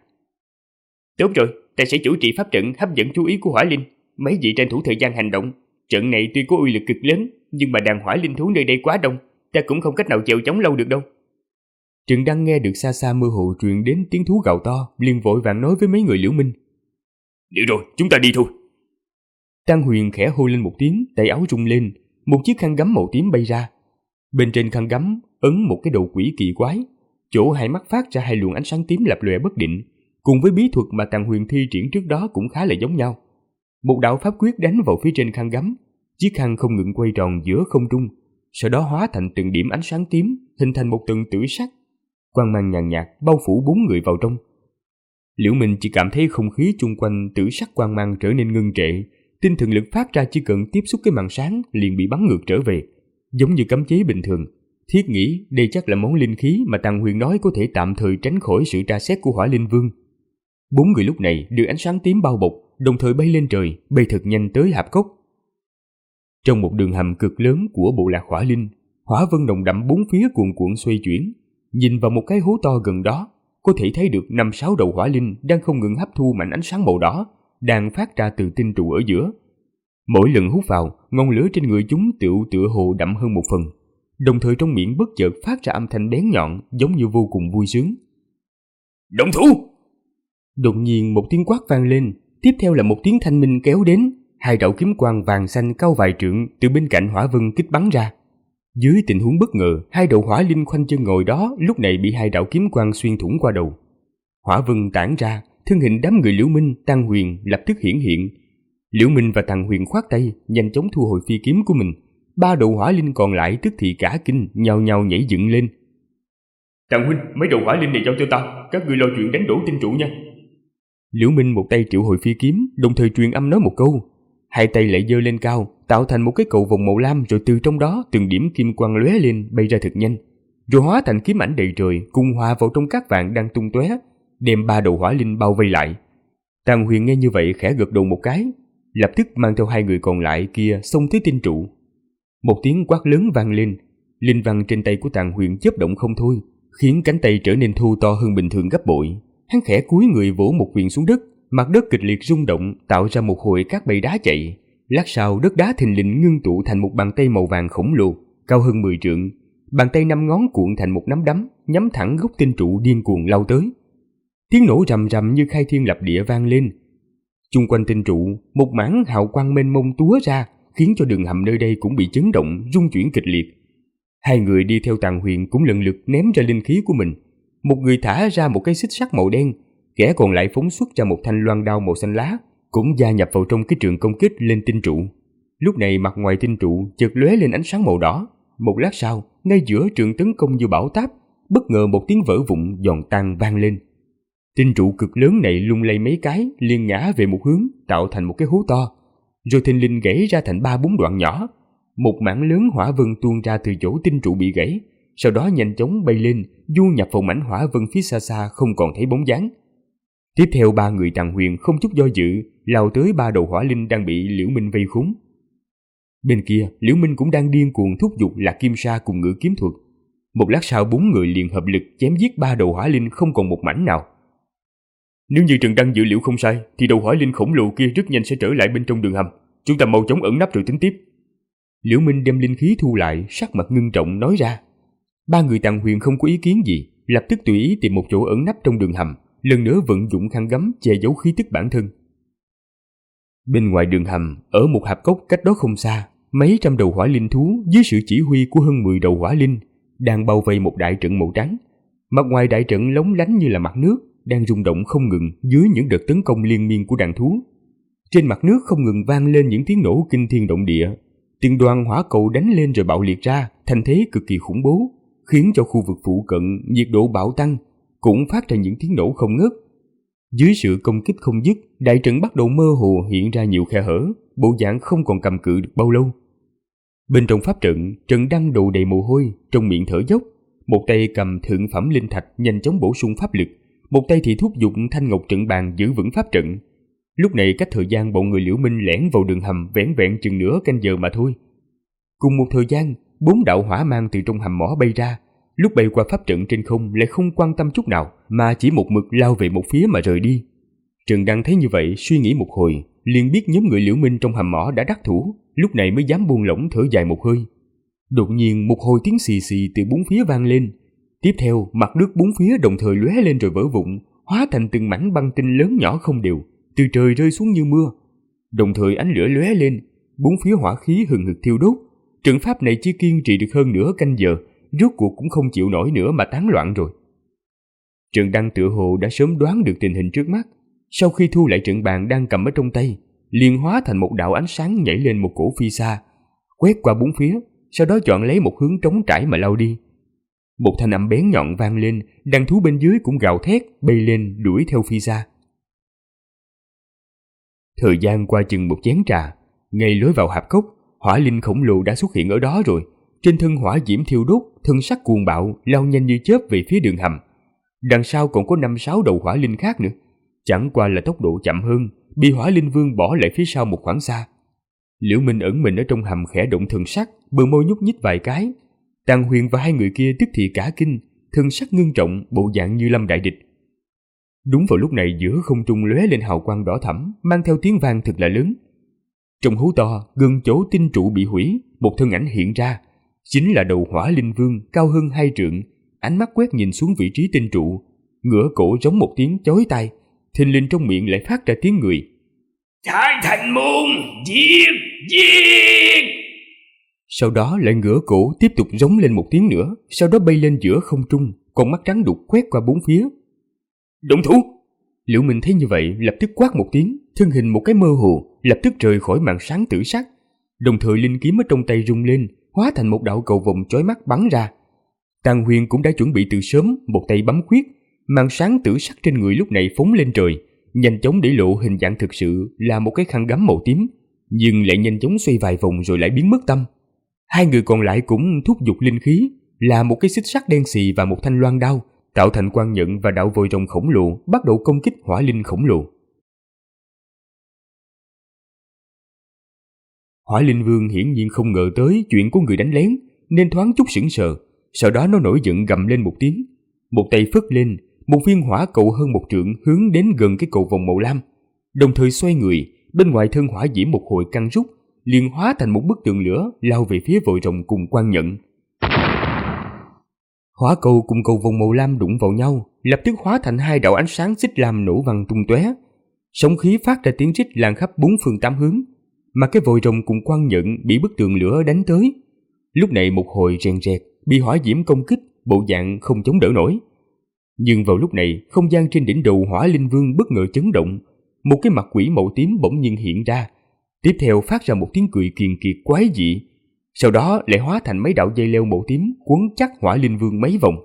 Tốt rồi, ta sẽ chủ trì pháp trận hấp dẫn chú ý của hỏa linh. Mấy vị tranh thủ thời gian hành động. Trận này tuy có uy lực cực lớn, nhưng mà đàn hỏa linh thú nơi đây quá đông, ta cũng không cách nào chèo chống lâu được đâu. Trần Đăng nghe được xa xa mơ hồ truyền đến tiếng thú gào to, liền vội vàng nói với mấy người Liễu Minh. Được rồi, chúng ta đi thôi. Tàng Huyền khẽ hô lên một tiếng, tay áo rung lên, một chiếc khăn gấm màu tím bay ra. Bên trên khăn gấm ấn một cái đầu quỷ kỳ quái, chỗ hai mắt phát ra hai luồng ánh sáng tím lập lòe bất định, cùng với bí thuật mà Tàng Huyền thi triển trước đó cũng khá là giống nhau. Một đạo pháp quyết đánh vào phía trên khăn gấm, chiếc khăn không ngừng quay tròn giữa không trung, sau đó hóa thành từng điểm ánh sáng tím, hình thành một tầng tử sắc. Quang mang nhàn nhạt bao phủ 4 người vào trong. Liễu Minh chỉ cảm thấy không khí chung quanh tử sắc quang mang trở nên ngưng trệ, tinh thần lực phát ra chỉ cần tiếp xúc cái màn sáng liền bị bắn ngược trở về, giống như cấm chế bình thường. Thiết nghĩ đây chắc là món linh khí mà Tàng Huyền nói có thể tạm thời tránh khỏi sự tra xét của Hỏa Linh Vương. 4 người lúc này được ánh sáng tím bao bọc, đồng thời bay lên trời, bay thật nhanh tới hạp cốc. Trong một đường hầm cực lớn của bộ lạc Hỏa Linh, hỏa vân nồng đậm bốn phía cuồn cuộn xoay chuyển. Nhìn vào một cái hố to gần đó, có thể thấy được 5-6 đầu hỏa linh đang không ngừng hấp thu mảnh ánh sáng màu đỏ, đang phát ra từ tinh trụ ở giữa. Mỗi lần hút vào, ngọn lửa trên người chúng tựa hồ đậm hơn một phần, đồng thời trong miệng bất chợt phát ra âm thanh bén nhọn, giống như vô cùng vui sướng. Động thủ! Đột nhiên một tiếng quát vang lên, tiếp theo là một tiếng thanh minh kéo đến, hai đạo kiếm quang vàng xanh cao vài trượng từ bên cạnh hỏa vân kích bắn ra. Dưới tình huống bất ngờ, hai đầu hỏa linh khoanh chân ngồi đó lúc này bị hai đạo kiếm quang xuyên thủng qua đầu. Hỏa vân tản ra, thân hình đám người Liễu Minh, Tàng Huyền lập tức hiển hiện. Liễu Minh và Tàng Huyền khoát tay, nhanh chóng thu hồi phi kiếm của mình, Ba đầu hỏa linh còn lại tức thì cả kinh, nhao nhao nhảy dựng lên. Tàng huynh, mấy đầu hỏa linh này giao cho ta, các ngươi lo chuyện đánh đổ tinh trụ nha. Liễu Minh một tay triệu hồi phi kiếm, đồng thời truyền âm nói một câu. Hai tay lại giơ lên cao, tạo thành một cái cầu vòng màu lam, rồi từ trong đó từng điểm kim quang lóe lên, bay ra thật nhanh, rồi hóa thành kiếm ảnh đầy trời, cùng hòa vào trong cát vàng đang tung tóe, đem ba đầu hỏa linh bao vây lại. Tàng Huyền nghe như vậy khẽ gật đầu một cái, lập tức mang theo hai người còn lại kia xông tới tinh trụ. Một tiếng quát lớn vang lên, linh văn trên tay của Tàng Huyền chớp động không thôi, khiến cánh tay trở nên thô to hơn bình thường gấp bội. Hắn khẽ cúi người vỗ một quyền xuống đất, mặt đất kịch liệt rung động, tạo ra một hồi cát bay đá chạy. Lát sau, đất đá thình lình ngưng tụ thành một bàn tay màu vàng khổng lồ, cao hơn 10 trượng. Bàn tay 5 ngón cuộn thành một nắm đấm, nhắm thẳng gốc tinh trụ điên cuồng lao tới. Tiếng nổ rầm rầm như khai thiên lập địa vang lên. Chung quanh tinh trụ, một mảng hào quang mênh mông túa ra, khiến cho đường hầm nơi đây cũng bị chấn động, rung chuyển kịch liệt. Hai người đi theo Tàng Huyền cũng lần lượt ném ra linh khí của mình. Một người thả ra một cây xích sắt màu đen, kẻ còn lại phóng xuất ra một thanh loan đao màu xanh lá, cũng gia nhập vào trong cái trường công kích lên tinh trụ. Lúc này mặt ngoài tinh trụ chợt lóe lên ánh sáng màu đỏ. Một lát sau, ngay giữa trường tấn công như bão táp, bất ngờ một tiếng vỡ vụn giòn tan vang lên. Tinh trụ cực lớn này lung lay mấy cái, liền ngã về một hướng, tạo thành một cái hố to, rồi thình lình gãy ra thành 3-4 đoạn nhỏ. Một mảng lớn hỏa vân tuôn ra từ chỗ tinh trụ bị gãy, sau đó nhanh chóng bay lên, du nhập vào mảnh hỏa vân phía xa xa không còn thấy bóng dáng. Tiếp theo ba người Tàng Huyền không chút do dự lao tới ba đầu hỏa linh đang bị Liễu Minh vây khốn. Bên kia, Liễu Minh cũng đang điên cuồng thúc giục Lạc Kim Sa cùng Ngự Kiếm Thuật. Một lát sau 4 người liền hợp lực chém giết ba đầu hỏa linh không còn một mảnh nào. Nếu như Trần Đăng dự liệu không sai, thì đầu hỏa linh khổng lồ kia rất nhanh sẽ trở lại bên trong đường hầm. Chúng ta mau chóng ẩn nấp rồi tính tiếp. Liễu Minh đem linh khí thu lại, sắc mặt ngưng trọng nói ra. Ba người Tàng Huyền không có ý kiến gì, lập tức tùy ý tìm một chỗ ẩn nấp trong đường hầm, lần nữa vận dụng khăn gấm che giấu khí tức bản thân. Bên ngoài đường hầm, ở một hạp cốc cách đó không xa, mấy trăm đầu hỏa linh thú dưới sự chỉ huy của hơn 10 đầu hỏa linh đang bao vây một đại trận màu trắng. Mặt ngoài đại trận lóng lánh như là mặt nước, đang rung động không ngừng dưới những đợt tấn công liên miên của đàn thú. Trên mặt nước không ngừng vang lên những tiếng nổ kinh thiên động địa. Từng đoàn hỏa cầu đánh lên rồi bạo liệt ra, thành thế cực kỳ khủng bố, khiến cho khu vực phụ cận nhiệt độ bạo tăng, cũng phát ra những tiếng nổ không ngớt. Dưới sự công kích không dứt, đại trận bắt đầu mơ hồ hiện ra nhiều khe hở, bộ dạng không còn cầm cự được bao lâu. Bên trong pháp trận, Trần Đăng đầu đầy mồ hôi, trong miệng thở dốc, một tay cầm thượng phẩm linh thạch nhanh chóng bổ sung pháp lực, một tay thì thúc giục thanh ngọc trận bàn giữ vững pháp trận. Lúc này cách thời gian bọn người Liễu Minh lẻn vào đường hầm vẻn vẹn chừng nửa canh giờ mà thôi. Cùng một thời gian, 4 đạo hỏa mang từ trong hầm mỏ bay ra, lúc bay qua pháp trận trên không lại không quan tâm chút nào, mà chỉ một mực lao về một phía mà rời đi. Trần Đăng thấy như vậy, suy nghĩ một hồi, liền biết nhóm người Liễu Minh trong hầm mỏ đã đắc thủ, lúc này mới dám buông lỏng thở dài một hơi. Đột nhiên một hồi tiếng xì xì từ bốn phía vang lên. Tiếp theo, mặt nước bốn phía đồng thời lóe lên rồi vỡ vụn, hóa thành từng mảnh băng tinh lớn nhỏ không đều, từ trời rơi xuống như mưa. Đồng thời ánh lửa lóe lên, bốn phía hỏa khí hừng hực thiêu đốt. Trận pháp này chỉ kiên trì được hơn nửa canh giờ, rốt cuộc cũng không chịu nổi nữa mà tán loạn rồi. Trần Đăng tựa hồ đã sớm đoán được tình hình trước mắt, sau khi thu lại trận bàn đang cầm ở trong tay, liền hóa thành một đạo ánh sáng nhảy lên một cổ phi xa, quét qua bốn phía, sau đó chọn lấy một hướng trống trải mà lao đi. Một thanh âm bén nhọn vang lên, đàn thú bên dưới cũng gào thét, bay lên đuổi theo phi xa. Thời gian qua chừng một chén trà, ngay lối vào hạp cốc, hỏa linh khổng lồ đã xuất hiện ở đó rồi. Trên thân hỏa diễm thiêu đốt, thân sắc cuồng bạo, lao nhanh như chớp về phía đường hầm. Đằng sau còn có 5-6 đầu hỏa linh khác nữa, chẳng qua là tốc độ chậm hơn, bị hỏa linh vương bỏ lại phía sau một khoảng xa. Liễu Minh ẩn mình ở trong hầm khẽ động thần sắc, bờ môi nhúc nhích vài cái. Tàng Huyền và hai người kia tức thì cả kinh, thân sắc ngưng trọng, bộ dạng như lâm đại địch. Đúng vào lúc này giữa không trung lóe lên hào quang đỏ thẫm, mang theo tiếng vang thật là lớn. Trong hố to, gần chỗ tinh trụ bị hủy, một thân ảnh hiện ra, chính là đầu hỏa linh vương cao hơn 2 trượng, ánh mắt quét nhìn xuống vị trí tinh trụ, ngửa cổ giống một tiếng chói tai, thình lình trong miệng lại phát ra tiếng người. Thái Thành Môn, giết, giết! Sau đó lại ngửa cổ tiếp tục giống lên một tiếng nữa, sau đó bay lên giữa không trung, con mắt trắng đục quét qua bốn phía. Động thủ! Liễu Minh thấy như vậy, lập tức quát một tiếng, thân hình một cái mơ hồ, lập tức rời khỏi màn sáng tử sắc. Đồng thời linh kiếm ở trong tay rung lên, hóa thành một đạo cầu vồng chói mắt bắn ra. Tàng Huyền cũng đã chuẩn bị từ sớm, một tay bấm quyết, màn sáng tử sắc trên người lúc này phóng lên trời, nhanh chóng để lộ hình dạng thực sự là một cái khăn gấm màu tím, nhưng lại nhanh chóng xoay vài vòng rồi lại biến mất tâm. Hai người còn lại cũng thúc giục linh khí, là một cái xích sắt đen xì và một thanh loan đao, tạo thành quang nhận và đạo vòi rồng khổng lồ bắt đầu công kích hỏa linh khổng lồ. Hỏa Linh Vương hiển nhiên không ngờ tới chuyện của người đánh lén, nên thoáng chút sững sờ. Sau đó nó nổi giận gầm lên một tiếng, một tay phất lên, một viên hỏa cầu hơn một trượng hướng đến gần cái cầu vòng màu lam. Đồng thời xoay người, bên ngoài thân hỏa diễm một hồi căng rút, liền hóa thành một bức tường lửa lao về phía vòi rồng cùng quang nhận. Hỏa cầu cùng cầu vòng màu lam đụng vào nhau, lập tức hóa thành hai đạo ánh sáng xích lam nổ văng tung tóe. Sóng khí phát ra tiếng rít lan khắp bốn phương tám hướng, mà cái vòi rồng cùng quang nhận bị bức tường lửa đánh tới. Lúc này một hồi rèn rẹt, bị hỏa diễm công kích, bộ dạng không chống đỡ nổi. Nhưng vào lúc này, không gian trên đỉnh đầu Hỏa Linh Vương bất ngờ chấn động, một cái mặt quỷ màu tím bỗng nhiên hiện ra, tiếp theo phát ra một tiếng cười kiền kiệt quái dị, sau đó lại hóa thành mấy đạo dây leo màu tím quấn chắc Hỏa Linh Vương mấy vòng.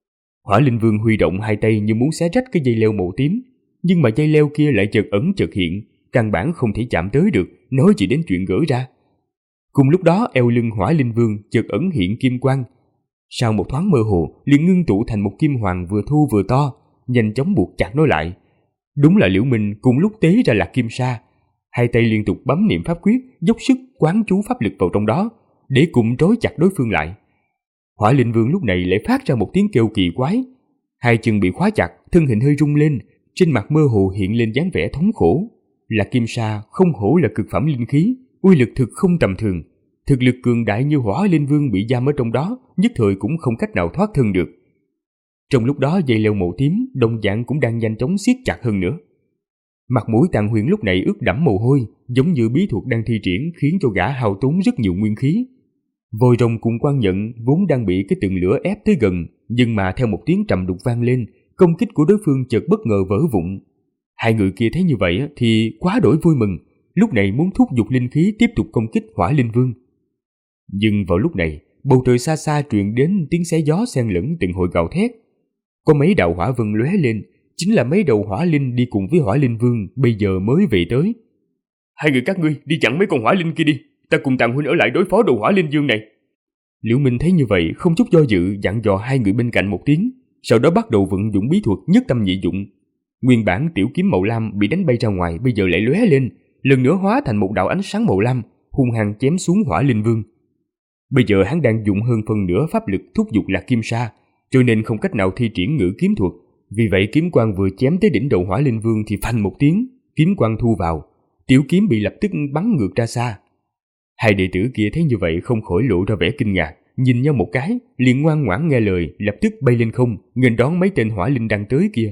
Hỏa Linh Vương huy động hai tay như muốn xé rách cái dây leo màu tím, nhưng mà dây leo kia lại chợt ẩn chợt hiện, căn bản không thể chạm tới được, nói gì đến chuyện gỡ ra. Cùng lúc đó eo lưng Hỏa Linh Vương chợt ẩn hiện kim quang, sau một thoáng mơ hồ liền ngưng tụ thành một kim hoàng vừa thu vừa to, nhanh chóng buộc chặt nó lại. Đúng là Liễu Minh cùng lúc tế ra Lạc Kim Sa, hai tay liên tục bấm niệm pháp quyết, dốc sức quán chú pháp lực vào trong đó để cùng trói chặt đối phương lại. Hỏa Linh Vương lúc này lại phát ra một tiếng kêu kỳ quái, hai chân bị khóa chặt, thân hình hơi rung lên, trên mặt mơ hồ hiện lên dáng vẻ thống khổ. Lạc Kim Sa không hổ là cực phẩm linh khí, uy lực thực không tầm thường. Thực lực cường đại như Hỏa Linh Vương bị giam ở trong đó, nhất thời cũng không cách nào thoát thân được. Trong lúc đó dây leo màu tím đồng dạng cũng đang nhanh chóng siết chặt hơn nữa. Mặt mũi Tàng Huyền lúc này ướt đẫm mồ hôi, giống như bí thuật đang thi triển, khiến cho gã hao tốn rất nhiều nguyên khí. Vòi rồng cùng quang nhận vốn đang bị cái tường lửa ép tới gần, nhưng mà theo một tiếng trầm đục vang lên, công kích của đối phương chợt bất ngờ vỡ vụn. Hai người kia thấy như vậy thì quá đổi vui mừng, lúc này muốn thúc giục linh khí tiếp tục công kích Hỏa Linh Vương. Nhưng vào lúc này, bầu trời xa xa truyền đến tiếng xé gió xen lẫn từng hồi gào thét. Có mấy đạo hỏa vân lóe lên, chính là mấy đầu hỏa linh đi cùng với Hỏa Linh Vương bây giờ mới về tới. Hai người các ngươi đi chặn mấy con hỏa linh kia đi, ta cùng Tàng Huynh ở lại đối phó đầu Hỏa Linh Vương này. Liễu Minh thấy như vậy không chút do dự dặn dò hai người bên cạnh một tiếng, sau đó bắt đầu vận dụng bí thuật nhất tâm nhị dụng. Nguyên bản tiểu kiếm màu lam bị đánh bay ra ngoài bây giờ lại lóe lên, lần nữa hóa thành một đạo ánh sáng màu lam, hung hăng chém xuống Hỏa Linh Vương. Bây giờ hắn đang dùng hơn phần nửa pháp lực thúc giục Lạc Kim Sa, cho nên không cách nào thi triển ngự kiếm thuật. Vì vậy kiếm quang vừa chém tới đỉnh đầu Hỏa Linh Vương thì phanh một tiếng, kiếm quang thu vào, tiểu kiếm bị lập tức bắn ngược ra xa. Hai đệ tử kia thấy như vậy không khỏi lộ ra vẻ kinh ngạc, nhìn nhau một cái, liền ngoan ngoãn nghe lời, lập tức bay lên không, nghênh đón mấy tên hỏa linh đang tới kia.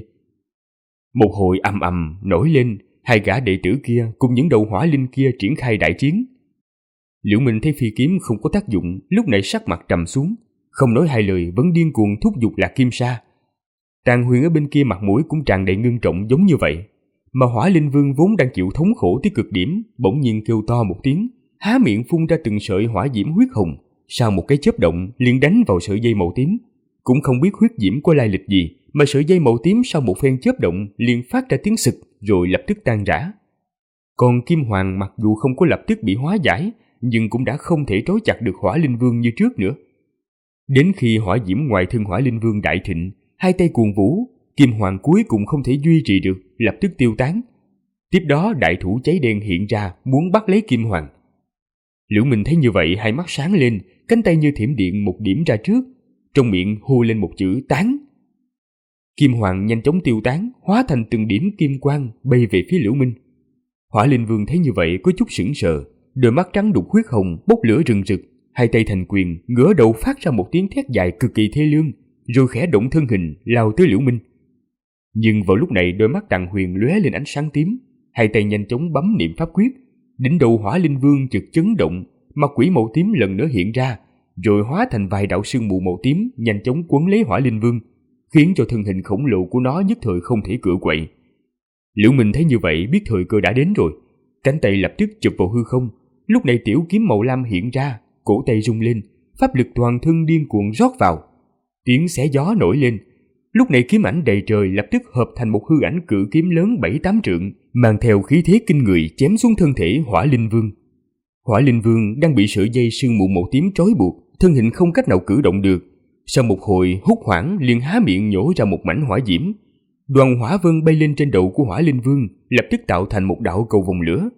Một hồi ầm ầm nổi lên, hai gã đệ tử kia cùng những đầu hỏa linh kia triển khai đại chiến. Liễu Minh thấy phi kiếm không có tác dụng, lúc này sắc mặt trầm xuống, không nói hai lời vẫn điên cuồng thúc giục Lạc Kim Sa. Tàng Huyền ở bên kia mặt mũi cũng tràn đầy ngưng trọng giống như vậy, mà Hỏa Linh Vương vốn đang chịu thống khổ tới cực điểm, bỗng nhiên kêu to một tiếng, há miệng phun ra từng sợi hỏa diễm huyết hồng, sau một cái chớp động liền đánh vào sợi dây màu tím. Cũng không biết huyết diễm có lai lịch gì, mà sợi dây màu tím sau một phen chớp động liền phát ra tiếng sực rồi lập tức tan rã. Còn Kim Hoàng mặc dù không có lập tức bị hóa giải, nhưng cũng đã không thể trói chặt được Hỏa Linh Vương như trước nữa. Đến khi hỏa diễm ngoài thân Hỏa Linh Vương đại thịnh, hai tay cuồng vũ, Kim Hoàng cuối cùng không thể duy trì được, lập tức tiêu tán. Tiếp đó đại thủ cháy đen hiện ra muốn bắt lấy Kim Hoàng. Liễu Minh thấy như vậy hai mắt sáng lên, cánh tay như thiểm điện một điểm ra trước, trong miệng hô lên một chữ tán. Kim Hoàng nhanh chóng tiêu tán, hóa thành từng điểm kim quang bay về phía Liễu Minh. Hỏa Linh Vương thấy như vậy có chút sững sờ, đôi mắt trắng đục huyết hồng bốc lửa rừng rực, hai tay thành quyền, ngửa đầu phát ra một tiếng thét dài cực kỳ thê lương, rồi khẽ động thân hình lao tới Liễu Minh. Nhưng vào lúc này đôi mắt Tàng Huyền lóe lên ánh sáng tím, hai tay nhanh chóng bấm niệm pháp quyết, đỉnh đầu Hỏa Linh Vương chợt chấn động, mặt quỷ màu tím lần nữa hiện ra, rồi hóa thành vài đạo sương mù màu tím nhanh chóng quấn lấy Hỏa Linh Vương, khiến cho thân hình khổng lồ của nó nhất thời không thể cựa quậy. Liễu Minh thấy như vậy biết thời cơ đã đến rồi, cánh tay lập tức chụp vào hư không, Lúc này tiểu kiếm màu lam hiện ra, cổ tay rung lên, pháp lực toàn thân điên cuồng rót vào. Tiếng xé gió nổi lên. Lúc này kiếm ảnh đầy trời lập tức hợp thành một hư ảnh cự kiếm lớn 7-8 trượng, mang theo khí thế kinh người chém xuống thân thể Hỏa Linh Vương. Hỏa Linh Vương đang bị sợi dây sương mù màu tím trói buộc, thân hình không cách nào cử động được. Sau một hồi hốt hoảng, liền há miệng nhổ ra một mảnh hỏa diễm. Đoàn hỏa vân bay lên trên đầu của Hỏa Linh Vương, lập tức tạo thành một đạo cầu vòng lửa.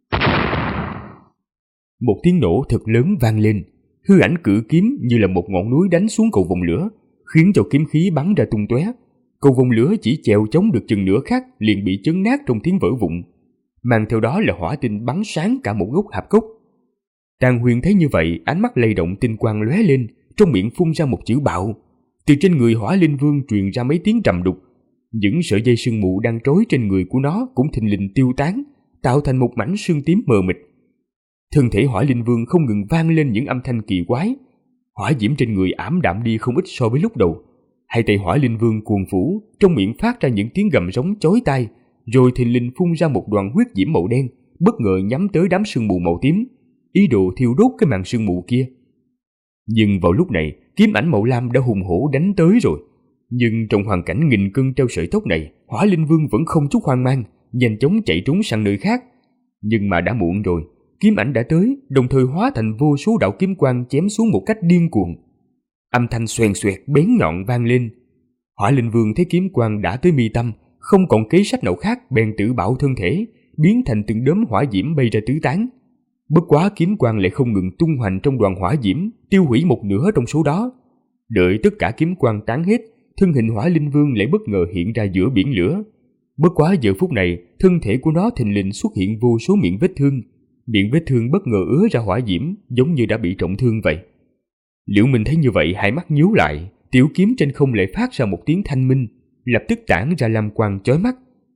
Một tiếng nổ thật lớn vang lên, hư ảnh cự kiếm như là một ngọn núi đánh xuống cầu vòng lửa, khiến cho kiếm khí bắn ra tung tóe. Cầu vòng lửa chỉ chèo chống được chừng nửa khắc liền bị chấn nát trong tiếng vỡ vụn, mang theo đó là hỏa tinh bắn sáng cả một gốc hạp cốc. Tàn Huyền thấy như vậy, ánh mắt lay động, tinh quang lóe lên, trong miệng phun ra một chữ bạo. Từ trên người Hỏa Linh Vương truyền ra mấy tiếng trầm đục. Những sợi dây sương mù đang trói trên người của nó cũng thình lình tiêu tán, tạo thành một mảnh sương tím mờ mịt. Thân thể Hỏa Linh Vương không ngừng vang lên những âm thanh kỳ quái. Hỏa diễm trên người ảm đạm đi không ít so với lúc đầu. Hai tay Hỏa Linh Vương cuồng phủ, trong miệng phát ra những tiếng gầm rống chói tai, rồi thình lình phun ra một đoàn huyết diễm màu đen, bất ngờ nhắm tới đám sương mù màu tím, ý đồ thiêu đốt cái màn sương mù kia. Nhưng vào lúc này, kiếm ảnh màu lam đã hùng hổ đánh tới rồi. Nhưng trong hoàn cảnh nghìn cân treo sợi tóc này, Hỏa Linh Vương vẫn không chút hoang mang, nhanh chóng chạy trốn sang nơi khác. Nhưng mà đã muộn rồi, kiếm ảnh đã tới, đồng thời hóa thành vô số đạo kiếm quang chém xuống một cách điên cuồng. Âm thanh xoèn xoẹt bén nhọn vang lên. Hỏa Linh Vương thấy kiếm quang đã tới mi tâm, không còn kế sách nào khác bèn tự bảo thân thể, biến thành từng đốm hỏa diễm bay ra tứ tán. Bất quá kiếm quang lại không ngừng tung hoành trong đoàn hỏa diễm, tiêu hủy một nửa trong số đó. Đợi tất cả kiếm quang tán hết, thân hình Hỏa Linh Vương lại bất ngờ hiện ra giữa biển lửa. Bất quá giờ phút này, thân thể của nó thình lình xuất hiện vô số miệng vết thương. Miệng vết thương bất ngờ ứa ra hỏa diễm, giống như đã bị trọng thương vậy. Liễu Minh thấy như vậy, hai mắt nhíu lại, tiểu kiếm trên không lại phát ra một tiếng thanh minh, lập tức tản ra lam quang chói mắt.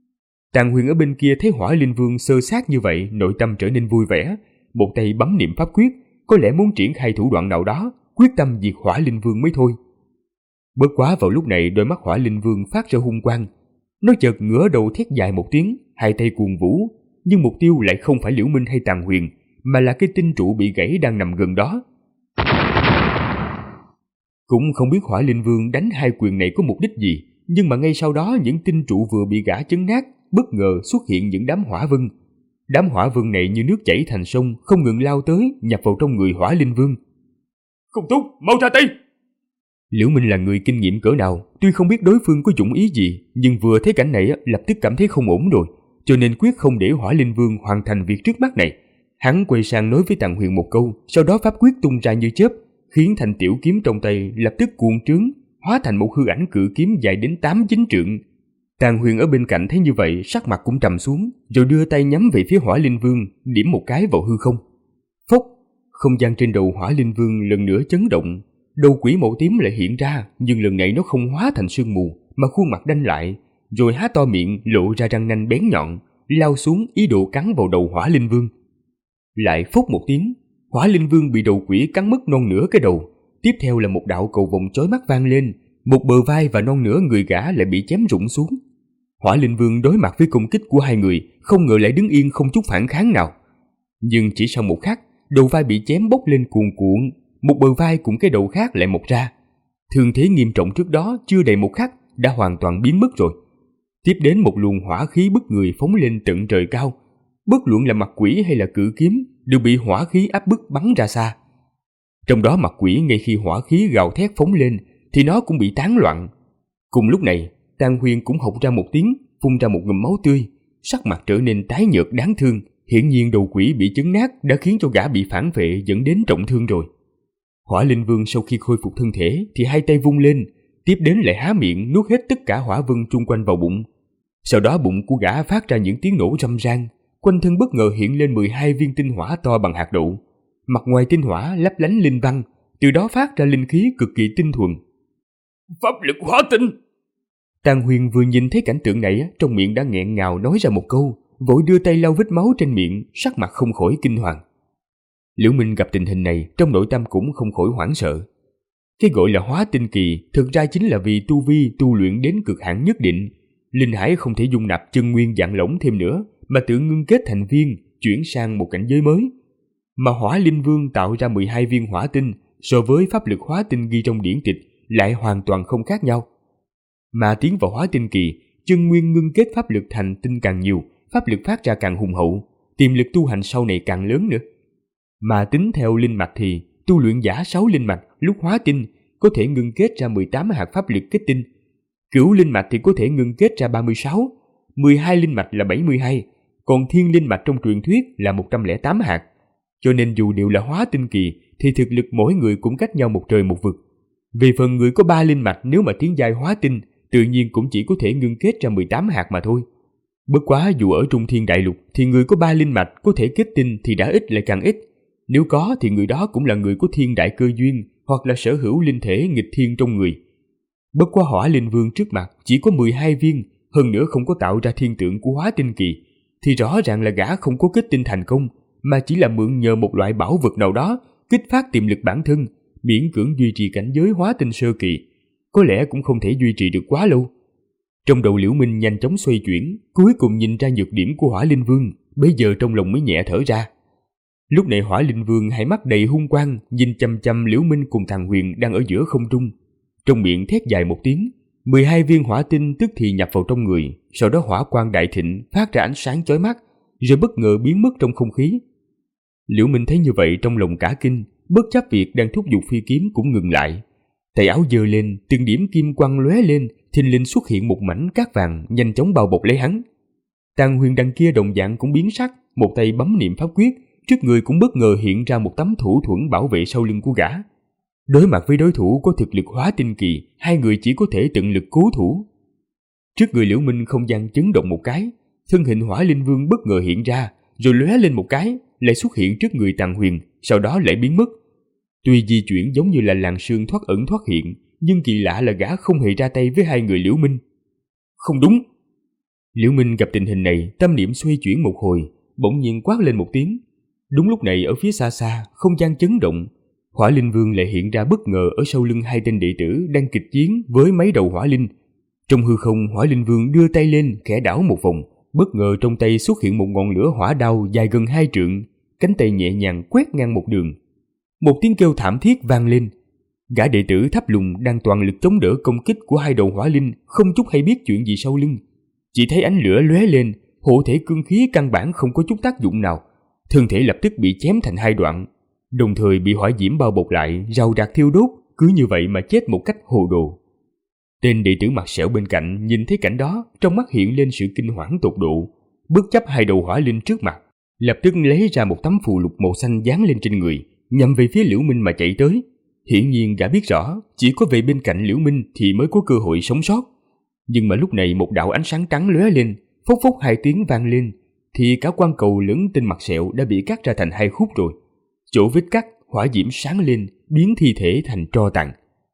Tàn Huyền ở bên kia thấy Hỏa Linh Vương sơ sát như vậy, nội tâm trở nên vui vẻ, một tay bấm niệm pháp quyết, có lẽ muốn triển khai thủ đoạn nào đó, quyết tâm diệt Hỏa Linh Vương mới thôi. Bất quá vào lúc này, đôi mắt Hỏa Linh Vương phát ra hung quang, nó chợt ngửa đầu thét dài một tiếng, hai tay cuồng vũ, nhưng mục tiêu lại không phải Liễu Minh hay Tàn Huyền, mà là cái tinh trụ bị gãy đang nằm gần đó. Cũng không biết Hỏa Linh Vương đánh hai quyền này có mục đích gì, nhưng mà ngay sau đó những tinh trụ vừa bị gã chấn nát, bất ngờ xuất hiện những đám hỏa vân. Đám hỏa vân này như nước chảy thành sông, không ngừng lao tới, nhập vào trong người Hỏa Linh Vương. Không tốt, mau ra tay! Liễu Minh là người kinh nghiệm cỡ nào, tuy không biết đối phương có dụng ý gì, nhưng vừa thấy cảnh này lập tức cảm thấy không ổn rồi, cho nên quyết không để Hỏa Linh Vương hoàn thành việc trước mắt này. Hắn quay sang nói với Tàn Huyền một câu, sau đó pháp quyết tung ra như chớp, khiến thành tiểu kiếm trong tay lập tức cuộn trướng, hóa thành một hư ảnh cự kiếm dài đến 8-9 trượng. Tàn Huyền ở bên cạnh thấy như vậy, sắc mặt cũng trầm xuống, rồi đưa tay nhắm về phía Hỏa Linh Vương, điểm một cái vào hư không. Phốc, không gian trên đầu Hỏa Linh Vương lần nữa chấn động, đầu quỷ màu tím lại hiện ra, nhưng lần này nó không hóa thành sương mù, mà khuôn mặt đanh lại, rồi há to miệng lộ ra răng nanh bén nhọn, lao xuống ý đồ cắn vào đầu Hỏa Linh Vương. Lại phốc một tiếng, Hỏa Linh Vương bị đầu quỷ cắn mất non nửa cái đầu, tiếp theo là một đạo cầu vồng chói mắt vang lên, một bờ vai và non nửa người gã lại bị chém rụng xuống. Hỏa Linh Vương đối mặt với công kích của hai người, không ngờ lại đứng yên không chút phản kháng nào. Nhưng chỉ sau một khắc, đầu vai bị chém bốc lên cuồn cuộn, một bờ vai cùng cái đầu khác lại mọc ra. Thương thế nghiêm trọng trước đó chưa đầy một khắc đã hoàn toàn biến mất rồi. Tiếp đến một luồng hỏa khí bức người phóng lên tận trời cao, bất luận là mặt quỷ hay là cự kiếm đều bị hỏa khí áp bức bắn ra xa. Trong đó mặt quỷ ngay khi hỏa khí gào thét phóng lên thì nó cũng bị tán loạn. Cùng lúc này, Tàn Huyền cũng hộc ra một tiếng, phun ra một ngụm máu tươi, sắc mặt trở nên tái nhợt đáng thương. Hiển nhiên đầu quỷ bị chấn nát đã khiến cho gã bị phản vệ dẫn đến trọng thương rồi. Hỏa Linh Vương sau khi khôi phục thân thể thì hai tay vung lên, tiếp đến lại há miệng nuốt hết tất cả hỏa vân chung quanh vào bụng. Sau đó bụng của gã phát ra những tiếng nổ râm ran, quanh thân bất ngờ hiện lên 12 viên tinh hỏa to bằng hạt đậu. Mặt ngoài tinh hỏa lấp lánh linh văn, từ đó phát ra linh khí cực kỳ tinh thuần. Pháp lực hỏa tinh! Tàn Huyền vừa nhìn thấy cảnh tượng này, trong miệng đã nghẹn ngào nói ra một câu, vội đưa tay lau vết máu trên miệng, sắc mặt không khỏi kinh hoàng. Liễu Minh gặp tình hình này, trong nội tâm cũng không khỏi hoảng sợ. Cái gọi là hóa tinh kỳ thực ra chính là vì tu vi tu luyện đến cực hạn nhất định, linh hải không thể dung nạp chân nguyên dạng lỏng thêm nữa, mà tự ngưng kết thành viên, chuyển sang một cảnh giới mới. mà Hỏa Linh Vương tạo ra 12 viên hỏa tinh so với pháp lực hóa tinh ghi trong điển tịch lại hoàn toàn không khác nhau. Mà tiến vào hóa tinh kỳ, chân nguyên ngưng kết pháp lực thành tinh càng nhiều, pháp lực phát ra càng hùng hậu, tiềm lực tu hành sau này càng lớn nữa. Mà tính theo linh mạch thì tu luyện giả 6 linh mạch lúc hóa tinh có thể ngưng kết ra 18 hạt pháp lực kết tinh. Cửu linh mạch thì có thể ngưng kết ra 36, 12 linh mạch là 72, còn thiên linh mạch trong truyền thuyết là 108 hạt. Cho nên dù đều là hóa tinh kỳ thì thực lực mỗi người cũng cách nhau một trời một vực. Về phần người có 3 linh mạch nếu mà tiến giai hóa tinh, tự nhiên cũng chỉ có thể ngưng kết ra 18 hạt mà thôi. Bất quá dù ở Trung Thiên Đại Lục thì người có 3 linh mạch có thể kết tinh thì đã ít lại càng ít. Nếu có thì người đó cũng là người có thiên đại cơ duyên hoặc là sở hữu linh thể nghịch thiên trong người. Bất quá Hỏa Linh Vương trước mặt chỉ có 12 viên, hơn nữa không có tạo ra thiên tượng của hóa tinh kỳ, thì rõ ràng là gã không có kết tinh thành công, mà chỉ là mượn nhờ một loại bảo vật nào đó kích phát tiềm lực bản thân, miễn cưỡng duy trì cảnh giới hóa tinh sơ kỳ. Có lẽ cũng không thể duy trì được quá lâu. Trong đầu Liễu Minh nhanh chóng xoay chuyển, cuối cùng nhìn ra nhược điểm của Hỏa Linh Vương, bây giờ trong lòng mới nhẹ thở ra. Lúc này Hỏa Linh Vương hai mắt đầy hung quang, nhìn chăm chăm Liễu Minh cùng thằng Huyền đang ở giữa không trung, trong miệng thét dài một tiếng, 12 viên hỏa tinh tức thì nhập vào trong người, sau đó hỏa quang đại thịnh phát ra ánh sáng chói mắt, rồi bất ngờ biến mất trong không khí. Liễu Minh thấy như vậy trong lòng cả kinh, bất chấp việc đang thúc giục phi kiếm cũng ngừng lại. Tay áo giơ lên, từng điểm kim quang lóe lên, thình lình xuất hiện một mảnh cát vàng nhanh chóng bao bọc lấy hắn. Tàng Huyền đằng kia đồng dạng cũng biến sắc, một tay bấm niệm pháp quyết, trước người cũng bất ngờ hiện ra một tấm thủ thuẫn bảo vệ sau lưng của gã. Đối mặt với đối thủ có thực lực hóa tinh kỳ, hai người chỉ có thể tận lực cố thủ. Trước người Liễu Minh không gian chấn động một cái, thân hình Hỏa Linh Vương bất ngờ hiện ra, rồi lóe lên một cái, lại xuất hiện trước người Tàng Huyền, sau đó lại biến mất. Tuy di chuyển giống như là làn sương thoát ẩn thoát hiện, nhưng kỳ lạ là gã không hề ra tay với hai người Liễu Minh. Không đúng! Liễu Minh gặp tình hình này, tâm niệm xoay chuyển một hồi, bỗng nhiên quát lên một tiếng. Đúng lúc này ở phía xa xa, không gian chấn động, Hỏa Linh Vương lại hiện ra bất ngờ ở sau lưng hai tên đệ tử đang kịch chiến với mấy đầu hỏa linh. Trong hư không, Hỏa Linh Vương đưa tay lên, khẽ đảo một vòng, bất ngờ trong tay xuất hiện một ngọn lửa hỏa đao dài gần 2 trượng, cánh tay nhẹ nhàng quét ngang một đường. Một tiếng kêu thảm thiết vang lên. Gã đệ tử thấp lùng đang toàn lực chống đỡ công kích của hai đầu hỏa linh, không chút hay biết chuyện gì sau lưng. Chỉ thấy ánh lửa lóe lên, hộ thể cương khí căn bản không có chút tác dụng nào, thân thể lập tức bị chém thành 2 đoạn, đồng thời bị hỏa diễm bao bọc lại, rào rạc thiêu đốt, cứ như vậy mà chết một cách hồ đồ. Tên đệ tử mặt sẹo bên cạnh nhìn thấy cảnh đó, trong mắt hiện lên sự kinh hoảng tột độ, bất chấp hai đầu hỏa linh trước mặt, lập tức lấy ra một tấm phù lục màu xanh dán lên trên người, nhằm về phía Liễu Minh mà chạy tới. Hiển nhiên gã biết rõ, chỉ có về bên cạnh Liễu Minh thì mới có cơ hội sống sót. Nhưng mà lúc này một đạo ánh sáng trắng lóe lên, phốc phốc 2 tiếng vang lên, thì cả quang cầu lớn tên mặt sẹo đã bị cắt ra thành 2 khúc rồi. Chỗ vết cắt, hỏa diễm sáng lên, biến thi thể thành tro tàn.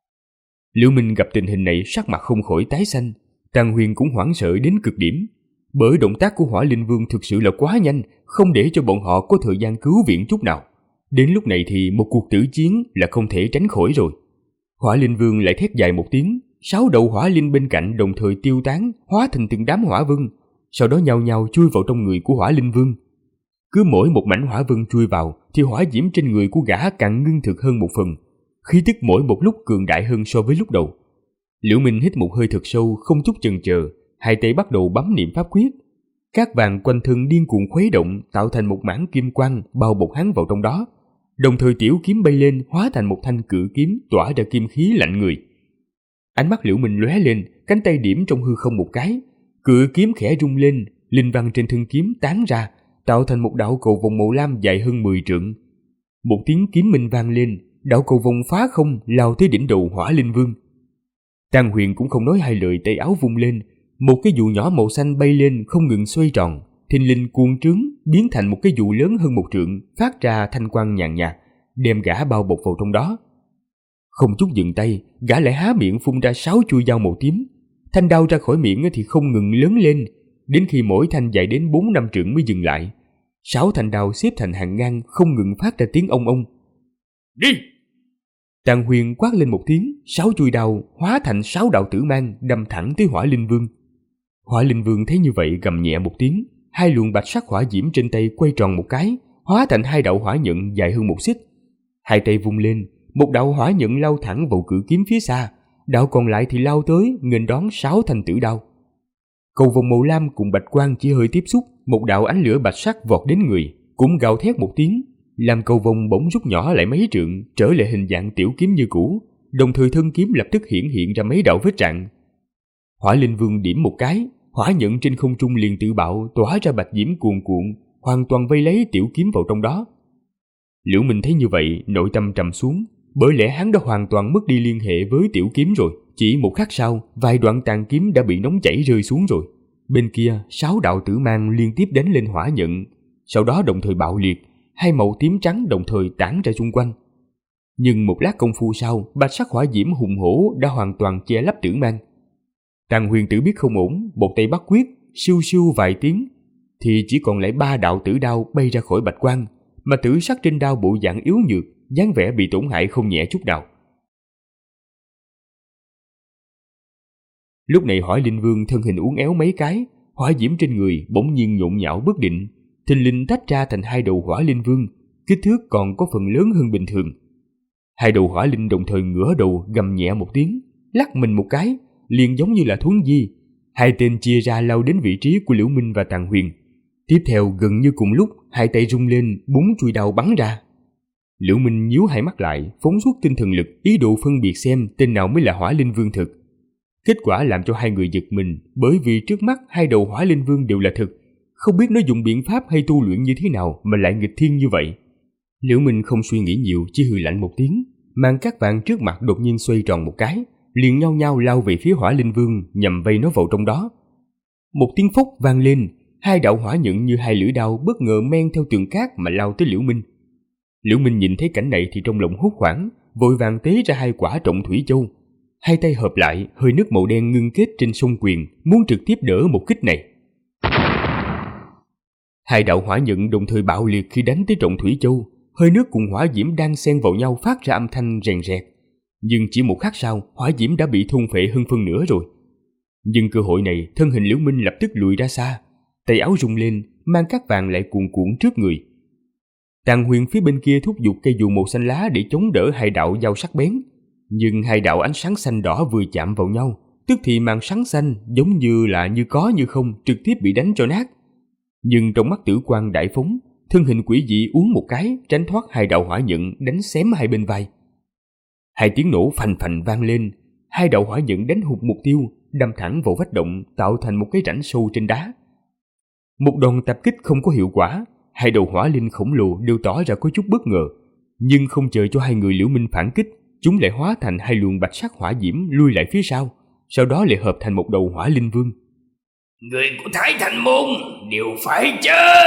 Liễu Minh gặp tình hình này sắc mặt không khỏi tái xanh, Tàng Huyền cũng hoảng sợ đến cực điểm, bởi động tác của Hỏa Linh Vương thực sự là quá nhanh, không để cho bọn họ có thời gian cứu viện chút nào. Đến lúc này thì một cuộc tử chiến là không thể tránh khỏi rồi. Hỏa Linh Vương lại thét dài một tiếng, 6 đầu hỏa linh bên cạnh đồng thời tiêu tán, hóa thành từng đám hỏa vân, sau đó nhao nhao chui vào trong người của Hỏa Linh Vương. Cứ mỗi một mảnh hỏa vân chui vào thì hỏa diễm trên người của gã càng ngưng thực hơn một phần, khí tức mỗi một lúc cường đại hơn so với lúc đầu. Liễu Minh hít một hơi thật sâu, không chút chần chờ, hai tay bắt đầu bấm niệm pháp quyết. Cát vàng quanh thân điên cuồng khuấy động, tạo thành một mảng kim quang bao bọc hắn vào trong đó. Đồng thời tiểu kiếm bay lên, hóa thành một thanh cự kiếm tỏa ra kim khí lạnh người. Ánh mắt Liễu Minh lóe lên, cánh tay điểm trong hư không một cái, cự kiếm khẽ rung lên, linh văn trên thân kiếm tán ra, tạo thành một đạo cầu vồng màu lam dài hơn 10 trượng. Một tiếng kiếm minh vang lên, đạo cầu vồng phá không lao tới đỉnh đầu Hỏa Linh Vương. Tàng Huyền cũng không nói hai lời, tay áo vung lên, một cái dù nhỏ màu xanh bay lên không ngừng xoay tròn, thình lình cuồng trướng biến thành một cái dù lớn hơn 1 trượng, phát ra thanh quang nhàn nhạt, đem gã bao bọc vào trong đó. Không chút dừng tay, gã lại há miệng phun ra 6 chuôi dao màu tím. Thanh đao ra khỏi miệng thì không ngừng lớn lên, đến khi mỗi thanh dài đến 4-5 trượng mới dừng lại. 6 thanh đao xếp thành hàng ngang, không ngừng phát ra tiếng ông ông. Đi! Tàng Huyền quát lên một tiếng, 6 chuôi đao hóa thành 6 đạo tử mang đâm thẳng tới Hỏa Linh Vương. Hỏa Linh Vương thấy như vậy gầm nhẹ một tiếng, 2 luồng bạch sắc hỏa diễm trên tay quay tròn một cái, hóa hóa thành 2 đạo hỏa nhận dài hơn 1 xích. Hai tay vung lên, một đạo hỏa nhận lao thẳng vào cự kiếm phía xa, đạo còn lại thì lao tới nghênh đón 6 thanh tử đao. Cầu vồng màu lam cùng bạch quang chỉ hơi tiếp xúc, một đạo ánh lửa bạch sắc vọt đến người, cũng gào thét một tiếng, làm cầu vồng bỗng rút nhỏ lại mấy trượng, trở lại hình dạng tiểu kiếm như cũ, đồng thời thân kiếm lập tức hiển hiện ra mấy đạo vết rạn. Hỏa Linh Vương điểm một cái, hỏa nhận trên không trung liền tự bạo tỏa ra bạch diễm cuồn cuộn, hoàn toàn vây lấy tiểu kiếm vào trong đó. Liễu Minh thấy như vậy, nội tâm trầm xuống, bởi lẽ hắn đã hoàn toàn mất đi liên hệ với tiểu kiếm rồi. Chỉ một khắc sau, vài đoạn tàn kiếm đã bị nóng chảy rơi xuống rồi. Bên kia, 6 đạo tử mang liên tiếp đánh lên hỏa nhận, sau đó đồng thời bạo liệt, 2 màu tím trắng đồng thời tản ra xung quanh. Nhưng một lát công phu sau, bạch sắc hỏa diễm hùng hổ đã hoàn toàn che lấp tử mang. Tàng Huyền Tử biết không ổn, một tay bắt quyết, siêu siêu vài tiếng, thì chỉ còn lại 3 đạo tử đao bay ra khỏi bạch quang, mà tử sắc trên đao bộ dạng yếu nhược, dáng vẻ bị tổn hại không nhẹ chút nào. Lúc này Hỏa Linh Vương thân hình uốn éo mấy cái, hỏa diễm trên người bỗng nhiên nhộn nhạo bất định, thình lình tách ra thành 2 đầu Hỏa Linh Vương, kích thước còn có phần lớn hơn bình thường. 2 đầu hỏa linh đồng thời ngửa đầu gầm nhẹ một tiếng, lắc mình một cái, liền giống như là thuấn di. 2 tên chia ra lao đến vị trí của Liễu Minh và Tàng Huyền. Tiếp theo gần như cùng lúc, 2 tay rung lên, 4 chuôi đao bắn ra. Liễu Minh nhíu 2 mắt lại, phóng xuất tinh thần lực, ý đồ phân biệt xem tên nào mới là Hỏa Linh Vương thực. Kết quả làm cho 2 người giật mình, bởi vì trước mắt 2 đầu Hỏa Linh Vương đều là thực, không biết nó dùng biện pháp hay tu luyện như thế nào mà lại nghịch thiên như vậy. Liễu Minh không suy nghĩ nhiều, chỉ hừ lạnh một tiếng, màn cát vàng trước mặt đột nhiên xoay tròn một cái, liền nhao nhao lao về phía Hỏa Linh Vương nhằm vây nó vào trong đó. Một tiếng phốc vang lên, 2 đạo hỏa nhận như 2 lưỡi đao bất ngờ men theo tường cát mà lao tới Liễu Minh. Liễu Minh nhìn thấy cảnh này thì trong lòng hốt hoảng, vội vàng tế ra 2 quả Trọng Thủy Châu, 2 tay hợp lại, hơi nước màu đen ngưng kết trên song quyền, muốn trực tiếp đỡ một kích này. 2 đạo hỏa nhận đồng thời bạo liệt khi đánh tới Trọng Thủy Châu, hơi nước cùng hỏa diễm đang xen vào nhau phát ra âm thanh rèn rẹt. Nhưng chỉ một khắc sau, hỏa diễm đã bị thôn phệ hơn phân nửa rồi. Nhưng cơ hội này, thân hình Liễu Minh lập tức lùi ra xa, tay áo rung lên, mang cát vàng lại cuồn cuộn trước người. Tàng Huyền phía bên kia thúc giục cây dù màu xanh lá để chống đỡ 2 đạo dao sắc bén. Nhưng 2 đạo ánh sáng xanh đỏ vừa chạm vào nhau, tức thì màn sáng xanh giống như là như có như không trực tiếp bị đánh cho nát. Nhưng trong mắt Tử Quang đại phóng, thân hình quỷ dị uốn một cái, tránh thoát 2 đạo hỏa nhận đánh xém hai bên vai. 2 tiếng nổ phành phành vang lên, 2 đạo hỏa nhận đánh hụt mục tiêu, đâm thẳng vào vách động, tạo thành một cái rãnh sâu trên đá. Một đòn tập kích không có hiệu quả, 2 đầu hỏa linh khổng lồ đều tỏ ra có chút bất ngờ, nhưng không chờ cho 2 người Liễu Minh phản kích, chúng lại hóa thành 2 luồng bạch sắc hỏa diễm lui lại phía sau đó lại hợp thành một đầu Hỏa Linh Vương. Người của Thái Thành Môn đều phải chết.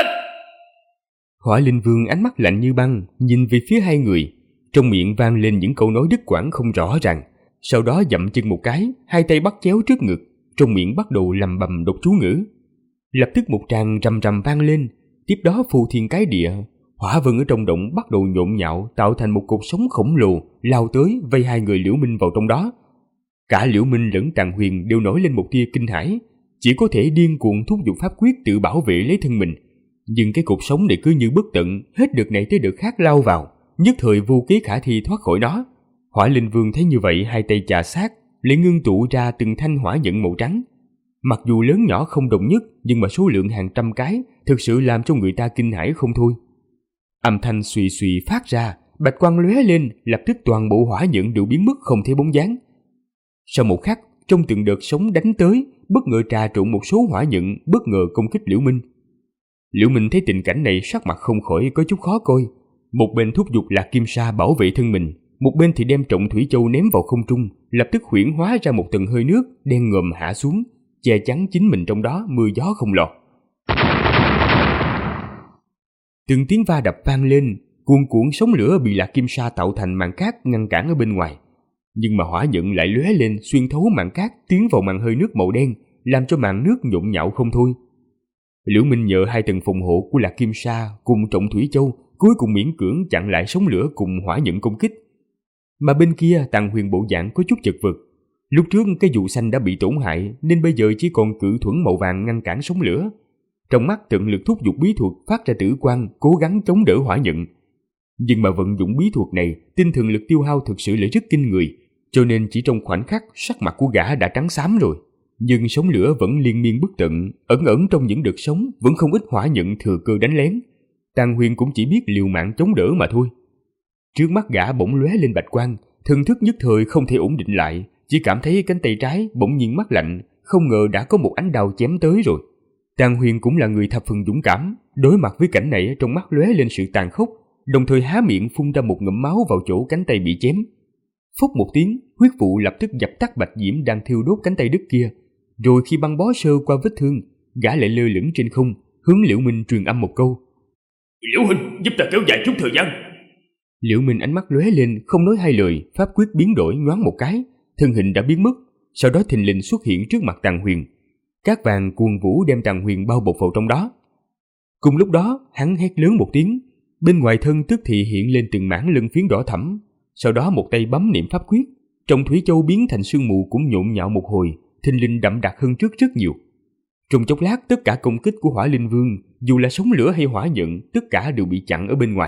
Hỏa Linh Vương ánh mắt lạnh như băng, nhìn về phía 2 người, trong miệng vang lên những câu nói đứt quãng không rõ ràng, sau đó dậm chân một cái, 2 tay bắt chéo trước ngực, trong miệng bắt đầu lầm bầm đọc chú ngữ. Lập tức một tràng rầm rầm vang lên, tiếp đó phù thiên cái địa, hỏa vân ở trong động bắt đầu nhộn nhạo, tạo thành một cột sống khổng lồ lao tới vây 2 người Liễu Minh vào trong đó. Cả Liễu Minh lẫn Tàng Huyền đều nổi lên một tia kinh hãi, chỉ có thể điên cuồng thúc giục pháp quyết tự bảo vệ lấy thân mình. Nhưng cái cột sống này cứ như bất tận, hết đợt này tới đợt khác lao vào, nhất thời vô kế khả thi thoát khỏi nó. Hỏa Linh Vương thấy như vậy, 2 tay chà sát, lại ngưng tụ ra từng thanh hỏa nhận màu trắng. Mặc dù lớn nhỏ không đồng nhất, nhưng mà số lượng hàng trăm cái, thực sự làm cho người ta kinh hãi không thôi. Âm thanh xùy xùy phát ra, bạch quang lóe lên, lập tức toàn bộ hỏa nhận đều biến mất không thấy bóng dáng. Sau một khắc, trong từng đợt sóng đánh tới, bất ngờ trà trộn một số hỏa nhận, bất ngờ công kích Liễu Minh. Liễu Minh thấy tình cảnh này, sắc mặt không khỏi có chút khó coi. Một bên thúc giục Lạc Kim Sa bảo vệ thân mình, một bên thì đem Trọng Thủy Châu ném vào không trung, lập tức huyễn hóa ra một tầng hơi nước đen ngòm hạ xuống, che chắn chính mình trong đó, mưa gió không lọt. Từng tiếng va đập vang lên, cuồn cuộn sóng lửa bị Lạc Kim Sa tạo thành màn cát ngăn cản ở bên ngoài. Nhưng mà hỏa nhận lại lóe lên xuyên thấu màn cát tiến vào màn hơi nước màu đen, làm cho màn nước nhộn nhạo không thôi. Liễu Minh nhờ 2 tầng phòng hộ của Lạc Kim Sa cùng Trọng Thủy Châu, cuối cùng miễn cưỡng chặn lại sóng lửa cùng hỏa nhận công kích. Mà bên kia Tàng Huyền bộ dạng có chút chật vật. Lúc trước cái dù xanh đã bị tổn hại, nên bây giờ chỉ còn cự thuẫn màu vàng ngăn cản sóng lửa. trong mắt tận lực thúc giục bí thuật phát ra tử quang, cố gắng chống đỡ hỏa nhận. Nhưng mà vận dụng bí thuật này, tinh thần lực tiêu hao thực sự là rất kinh người, cho nên chỉ trong khoảnh khắc sắc mặt của gã đã trắng xám rồi. Nhưng sóng lửa vẫn liên miên bất tận, ẩn ẩn trong những đợt sóng vẫn không ít hỏa nhận thừa cơ đánh lén. Tàng Huyền cũng chỉ biết liều mạng chống đỡ mà thôi. Trước mắt gã bỗng lóe lên bạch quang, thần thức nhất thời không thể ổn định lại, chỉ cảm thấy cánh tay trái bỗng nhiên mát lạnh, không ngờ đã có một ánh đao chém tới rồi. Tàng Huyền cũng là người thập phần dũng cảm, đối mặt với cảnh này trong mắt lóe lên sự tàn khốc, đồng thời há miệng phun ra một ngụm máu vào chỗ cánh tay bị chém. Phốc một tiếng, huyết vụ lập tức dập tắt bạch diễm đang thiêu đốt cánh tay đứt kia. Rồi khi băng bó sơ qua vết thương, gã lại lơ lửng trên không, hướng Liễu Minh truyền âm một câu: Liễu huynh, giúp ta kéo dài chút thời gian. Liễu Minh ánh mắt lóe lên, không nói hai lời, pháp quyết biến đổi nhoáng một cái, thân hình đã biến mất, sau đó thình lình xuất hiện trước mặt Tàng Huyền. Cát vàng cuồn vũ đem Tàng Huyền bao bọc vào trong đó. Cùng lúc đó, hắn hét lớn một tiếng, bên ngoài thân tức thì hiện lên từng mảng lân phiến đỏ thẫm, sau đó một tay bấm niệm pháp quyết, trong thủy châu biến thành sương mù cũng nhộn nhạo một hồi, thình lình đậm đặc hơn trước rất nhiều. Trong chốc lát, tất cả công kích của Hỏa Linh Vương, dù là sóng lửa hay hỏa nhận, tất cả đều bị chặn ở bên ngoài.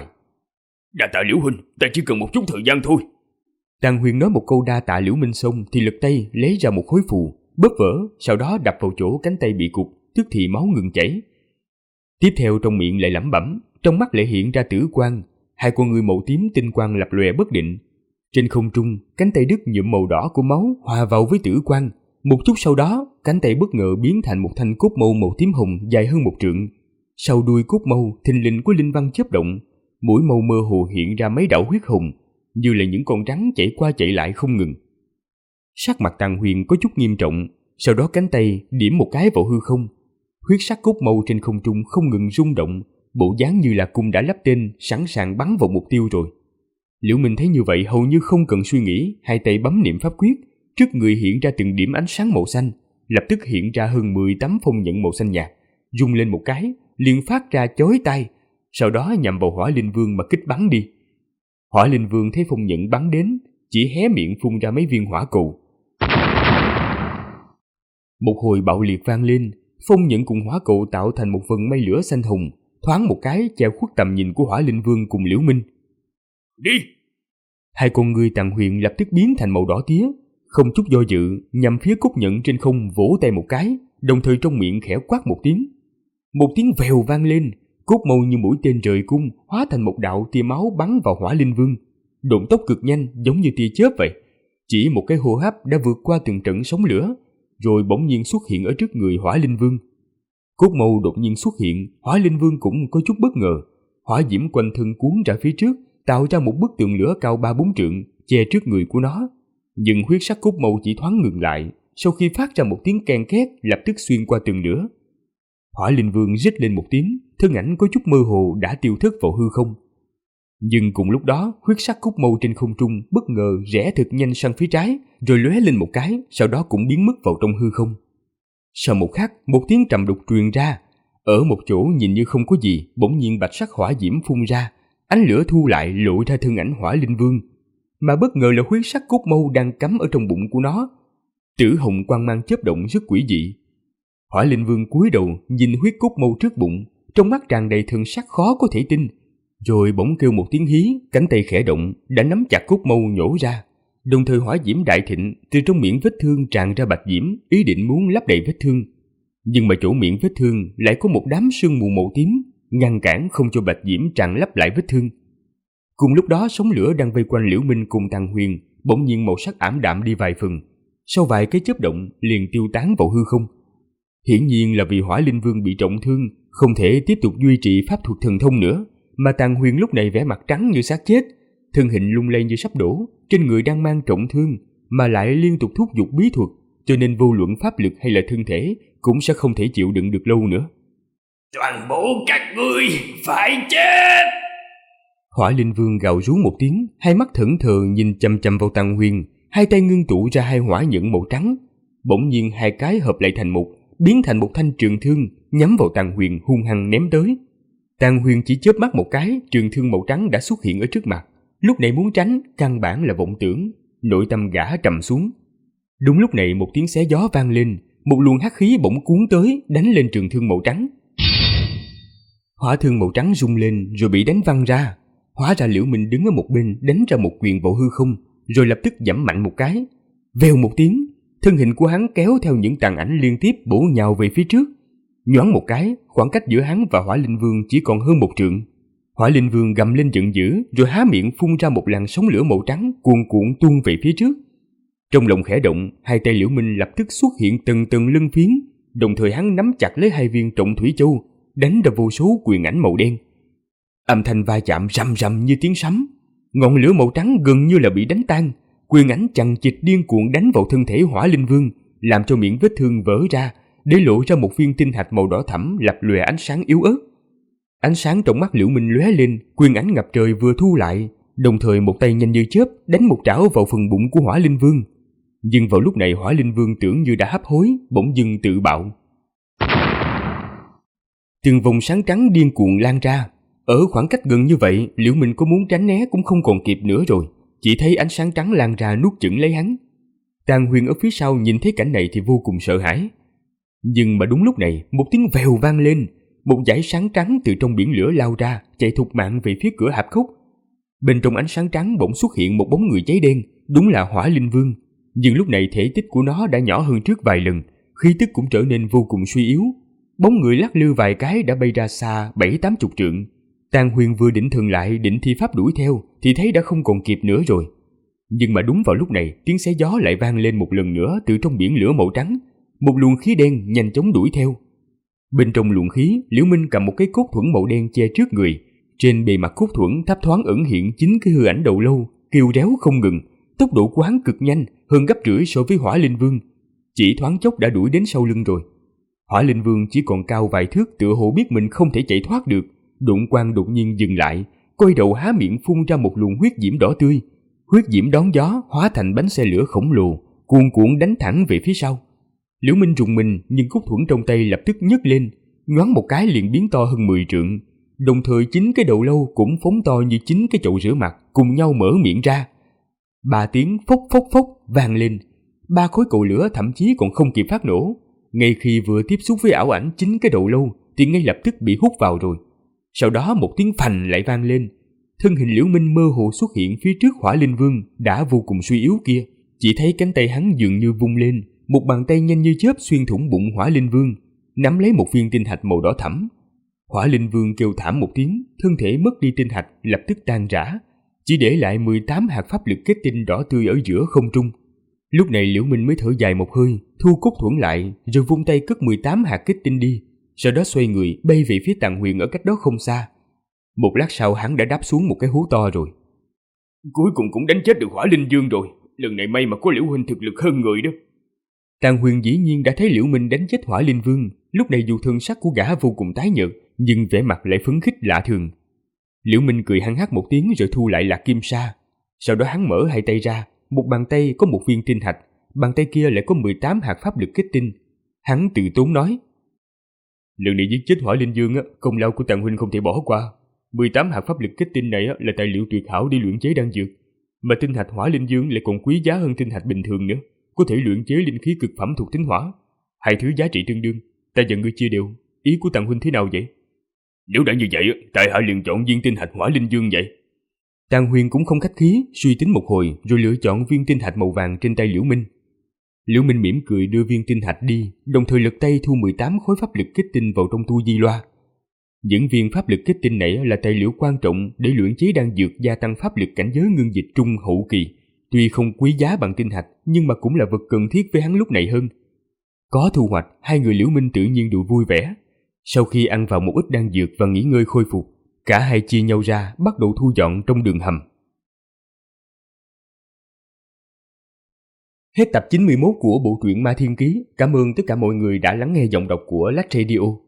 Đa tạ Liễu huynh, ta chỉ cần một chút thời gian thôi. Tàng Huyền nói một câu đa tạ Liễu Minh xong thì lật tay lấy ra một khối phù, bóp vỡ, sau đó đập vào chỗ cánh tay bị cụt, tức thì máu ngừng chảy. Tiếp theo trong miệng lại lẩm bẩm, trong mắt lại hiện ra tử quang, hai con người màu tím tinh quang lập lòe bất định. Trên không trung, cánh tay đứt nhuộm màu đỏ của máu hòa vào với tử quang. Một chút sau đó, cánh tay bất ngờ biến thành một thanh cốt mâu màu tím hồng dài hơn 1 trượng. Sau đuôi cốt mâu thình lình có linh văn chớp động, mũi mâu mơ hồ hiện ra mấy đạo huyết hồng, như là những con rắn chạy qua chạy lại không ngừng. Sắc mặt Tàng Huyền có chút nghiêm trọng, sau đó cánh tay điểm một cái vào hư không. Huyết sắc cốt mâu trên không trung không ngừng rung động, bộ dáng như là cung đã lắp tên, sẵn sàng bắn vào mục tiêu rồi. Liễu Minh thấy như vậy hầu như không cần suy nghĩ, hai tay bấm niệm pháp quyết, trước người hiện ra từng điểm ánh sáng màu xanh, lập tức hiện ra hơn 10 tấm phong nhận màu xanh nhạt, rung lên một cái, liền phát ra chói tai, sau đó nhằm vào Hỏa Linh Vương mà kích bắn đi. Hỏa Linh Vương thấy phong nhận bắn đến, chỉ hé miệng phun ra mấy viên hỏa cầu. Một hồi bạo liệt vang lên, phong nhận cùng hỏa cầu tạo thành một vần mây lửa xanh hồng, thoáng một cái che khuất tầm nhìn của Hỏa Linh Vương cùng Liễu Minh. Đi! Hai con ngươi Tàng Huyền lập tức biến thành màu đỏ tía, không chút do dự, nhằm phía cốt nhận trên không vỗ tay một cái, đồng thời trong miệng khẽ quát một tiếng. Một tiếng vèo vang lên, cốt mâu như mũi tên rời cung, hóa thành một đạo tia máu bắn vào Hỏa Linh Vương. Độn tốc cực nhanh, giống như tia chớp vậy. Chỉ một cái hô hấp đã vượt qua từng trận sóng lửa, rồi bỗng nhiên xuất hiện ở trước người Hỏa Linh Vương. Cốt mâu đột nhiên xuất hiện, Hỏa Linh Vương cũng có chút bất ngờ. Hỏa diễm quanh thân cuốn ra phía trước, tạo ra một bức tường lửa cao 3-4 trượng, che trước người của nó. Nhưng huyết sắc cốt mâu chỉ thoáng ngừng lại, sau khi phát ra một tiếng ken két, lập tức xuyên qua tường lửa. Hỏa Linh Vương rít lên một tiếng, thân ảnh có chút mơ hồ đã tiêu thất vào hư không. Nhưng cùng lúc đó, huyết sắc cốt mâu trên không trung bất ngờ rẽ thật nhanh sang phía trái, rồi lóe lên một cái, sau đó cũng biến mất vào trong hư không. Sau một khắc, một tiếng trầm đục truyền ra. Ở một chỗ nhìn như không có gì, bỗng nhiên bạch sắc hỏa diễm phun ra, ánh lửa thu lại lộ ra thân ảnh Hỏa Linh Vương, mà bất ngờ là huyết sắc cốt mâu đang cắm ở trong bụng của nó. Tử hồng quang mang chớp động rất quỷ dị. Hỏa Linh Vương cúi đầu nhìn huyết cốt mâu trước bụng, trong mắt tràn đầy thần sắc khó có thể tin, rồi bỗng kêu một tiếng hí, cánh tay khẽ động đã nắm chặt cốt mâu nhổ ra. Đồng thời hỏa diễm đại thịnh, từ trong miệng vết thương tràn ra bạch diễm, ý định muốn lấp đầy vết thương. Nhưng mà chỗ miệng vết thương lại có một đám sương mù màu tím, ngăn cản không cho bạch diễm tràn lấp lại vết thương. Cùng lúc đó sóng lửa đang vây quanh Liễu Minh cùng Tàng Huyền bỗng nhiên màu sắc ảm đạm đi vài phần, sau vài cái chớp động liền tiêu tán vào hư không. Hiển nhiên là vì Hỏa Linh Vương bị trọng thương, không thể tiếp tục duy trì pháp thuật thần thông nữa, mà Tàng Huyền lúc này vẻ mặt trắng như xác chết, thân hình lung lay như sắp đổ, trên người đang mang trọng thương, mà lại liên tục thúc giục bí thuật, cho nên vô luận pháp lực hay là thân thể cũng sẽ không thể chịu đựng được lâu nữa. Toàn bộ các ngươi phải chết! Hỏa Linh Vương gào rú một tiếng, hai mắt thẫn thờ nhìn chằm chằm vào Tàng Huyền, hai tay ngưng tụ ra hai hỏa nhẫn màu trắng, bỗng nhiên hai cái hợp lại thành một, biến thành một thanh trường thương, nhắm vào Tàng Huyền hung hăng ném tới. Tàng Huyền chỉ chớp mắt một cái, trường thương màu trắng đã xuất hiện ở trước mặt, lúc này muốn tránh căn bản là vọng tưởng, nội tâm gã trầm xuống. Đúng lúc này một tiếng xé gió vang lên, một luồng hắc khí bỗng cuốn tới, đánh lên trường thương màu trắng. Hỏa thương màu trắng rung lên rồi bị đánh văng ra. Hóa ra Liễu Minh đứng ở một bên đánh ra một quyền vào hư không, rồi lập tức giẫm mạnh một cái. Vèo một tiếng, thân hình của hắn kéo theo những tàn ảnh liên tiếp bổ nhào về phía trước. Nhoáng một cái, khoảng cách giữa hắn và Hỏa Linh Vương chỉ còn hơn 1 trượng. Hỏa Linh Vương gầm lên giận dữ, rồi há miệng phun ra một làn sóng lửa màu trắng cuồn cuộn tuôn về phía trước. Trong lòng khẽ động, hai tay Liễu Minh lập tức xuất hiện từng tầng lân phiến, đồng thời hắn nắm chặt lấy 2 viên Trọng Thủy Châu, đánh ra vô số quyền ảnh màu đen. Âm thanh va chạm rầm rầm như tiếng sấm, ngọn lửa màu trắng gần như là bị đánh tan, quyền ảnh chằng chịt điên cuồng đánh vào thân thể Hỏa Linh Vương, làm cho miệng vết thương vỡ ra, để lộ ra một viên tinh thạch màu đỏ thẫm lập lòe ánh sáng yếu ớt. Ánh sáng trong mắt Liễu Minh lóe lên, quyền ảnh ngập trời vừa thu lại, đồng thời một tay nhanh như chớp đánh một trảo vào phần bụng của Hỏa Linh Vương. Nhưng vào lúc này Hỏa Linh Vương tưởng như đã hấp hối, bỗng dưng tự bạo. Từng vòng sáng trắng điên cuồng lan ra. Ở khoảng cách gần như vậy, Liễu Minh có muốn tránh né cũng không còn kịp nữa rồi, chỉ thấy ánh sáng trắng lan ra nuốt chửng lấy hắn. Tàn Huyền ở phía sau nhìn thấy cảnh này thì vô cùng sợ hãi. Nhưng mà đúng lúc này, một tiếng vèo vang lên, một dải sáng trắng từ trong biển lửa lao ra, chạy thục mạng về phía cửa hạp cốc. Bên trong ánh sáng trắng bỗng xuất hiện một bóng người cháy đen, đúng là Hỏa Linh Vương. Nhưng lúc này thể tích của nó đã nhỏ hơn trước vài lần, khí tức cũng trở nên vô cùng suy yếu. Bóng người lắc lư vài cái đã bay ra xa 7-80 trượng. Tàn Huyền vừa định thần lại định thi pháp đuổi theo thì thấy đã không còn kịp nữa rồi. Nhưng mà đúng vào lúc này, tiếng xé gió lại vang lên một lần nữa từ trong biển lửa màu trắng. Một luồng khí đen nhanh chóng đuổi theo. Bên trong luồng khí, Liễu Minh cầm một cái cốt thuẫn màu đen che trước người. Trên bề mặt cốt thuẫn thấp thoáng ẩn hiện 9 cái hư ảnh đầu lâu, kêu réo không ngừng. Tốc độ của hắn cực nhanh, hơn gấp rưỡi so với Hỏa Linh Vương. Chỉ thoáng chốc đã đuổi đến sau lưng rồi. Hỏa Linh Vương chỉ còn cao vài thước, tựa hồ biết mình không thể chạy thoát được. Đụng quang đột nhiên dừng lại, quay đầu há miệng phun ra một luồng huyết diễm đỏ tươi. Huyết diễm đón gió hóa thành bánh xe lửa khổng lồ, cuồn cuộn đánh thẳng về phía sau. Liễu Minh rùng mình, nhưng cốt thuẫn trong tay lập tức nhấc lên, nhoáng một cái liền biến to hơn 10 trượng. Đồng thời 9 cái đầu lâu cũng phóng to như 9 cái chậu rửa mặt, cùng nhau mở miệng ra. 3 tiếng phốc phốc phốc vang lên, 3 khối cầu lửa thậm chí còn không kịp phát nổ. Ngay khi vừa tiếp xúc với ảo ảnh 9 cái đầu lâu thì ngay lập tức bị hút vào rồi. Sau đó một tiếng phành lại vang lên. Thân hình Liễu Minh mơ hồ xuất hiện phía trước Hỏa Linh Vương đã vô cùng suy yếu kia. Chỉ thấy cánh tay hắn dường như vung lên, một bàn tay nhanh như chớp xuyên thủng bụng Hỏa Linh Vương, nắm lấy một viên tinh thạch màu đỏ thẫm. Hỏa Linh Vương kêu thảm một tiếng, thân thể mất đi tinh thạch lập tức tan rã, chỉ để lại 18 hạt pháp lực kết tinh đỏ tươi ở giữa không trung. Lúc này Liễu Minh mới thở dài một hơi, thu cốt thuẫn lại, rồi vung tay cất 18 hạt kết tinh đi, sau đó xoay người bay về phía Tàn Huyền ở cách đó không xa. Một lát sau hắn đã đáp xuống một cái hố to rồi. Cuối cùng cũng đánh chết được Hỏa Linh Vương rồi, lần này may mà có Liễu huynh thực lực hơn người đó. Tàn Huyền dĩ nhiên đã thấy Liễu Minh đánh chết Hỏa Linh Vương, lúc này dù thân sắc của gã vô cùng tái nhợt, nhưng vẻ mặt lại phấn khích lạ thường. Liễu Minh cười hăng hắc một tiếng rồi thu lại lạc kim sa. Sau đó hắn mở hai tay ra, một bàn tay có một viên tinh thạch, bàn tay kia lại có 18 hạt pháp lực kết tinh. Hắn từ tốn nói: lần này giết chết Hỏa Linh Vương, công lao của Tàn huynh không thể bỏ qua. 18 hạt pháp lực kết tinh này là tài liệu tuyệt hảo để luyện chế đan dược, mà tinh thạch Hỏa Linh Vương lại còn quý giá hơn tinh thạch bình thường nữa, có thể luyện chế linh khí cực phẩm thuộc tính hỏa. Hai thứ giá trị tương đương, ta và ngươi chia đều. Ý của Tàn huynh thế nào vậy? Nếu đã như vậy, tại hạ liền chọn viên tinh thạch Hỏa Linh Vương vậy. Tàn Huyền cũng không khách khí, suy tính một hồi rồi lựa chọn viên tinh thạch màu vàng trên tay Liễu Minh. Liễu Minh mỉm cười đưa viên tinh thạch đi, đồng thời lật tay thu 18 khối pháp lực kết tinh vào trong tu di loa. Những viên pháp lực kết tinh này là tài liệu quan trọng để luyện chế đan dược gia tăng pháp lực cảnh giới ngưng dịch trung hậu kỳ. Tuy không quý giá bằng tinh thạch, nhưng mà cũng là vật cần thiết với hắn lúc này hơn. Có thu hoạch, hai người Liễu Minh tự nhiên đều vui vẻ. Sau khi ăn vào một ít đan dược và nghỉ ngơi khôi phục, cả hai chia nhau ra bắt đầu thu dọn trong đường hầm. Hết tập 91 của bộ truyện Ma Thiên Ký. Cảm ơn tất cả mọi người đã lắng nghe giọng đọc của Lách Radio.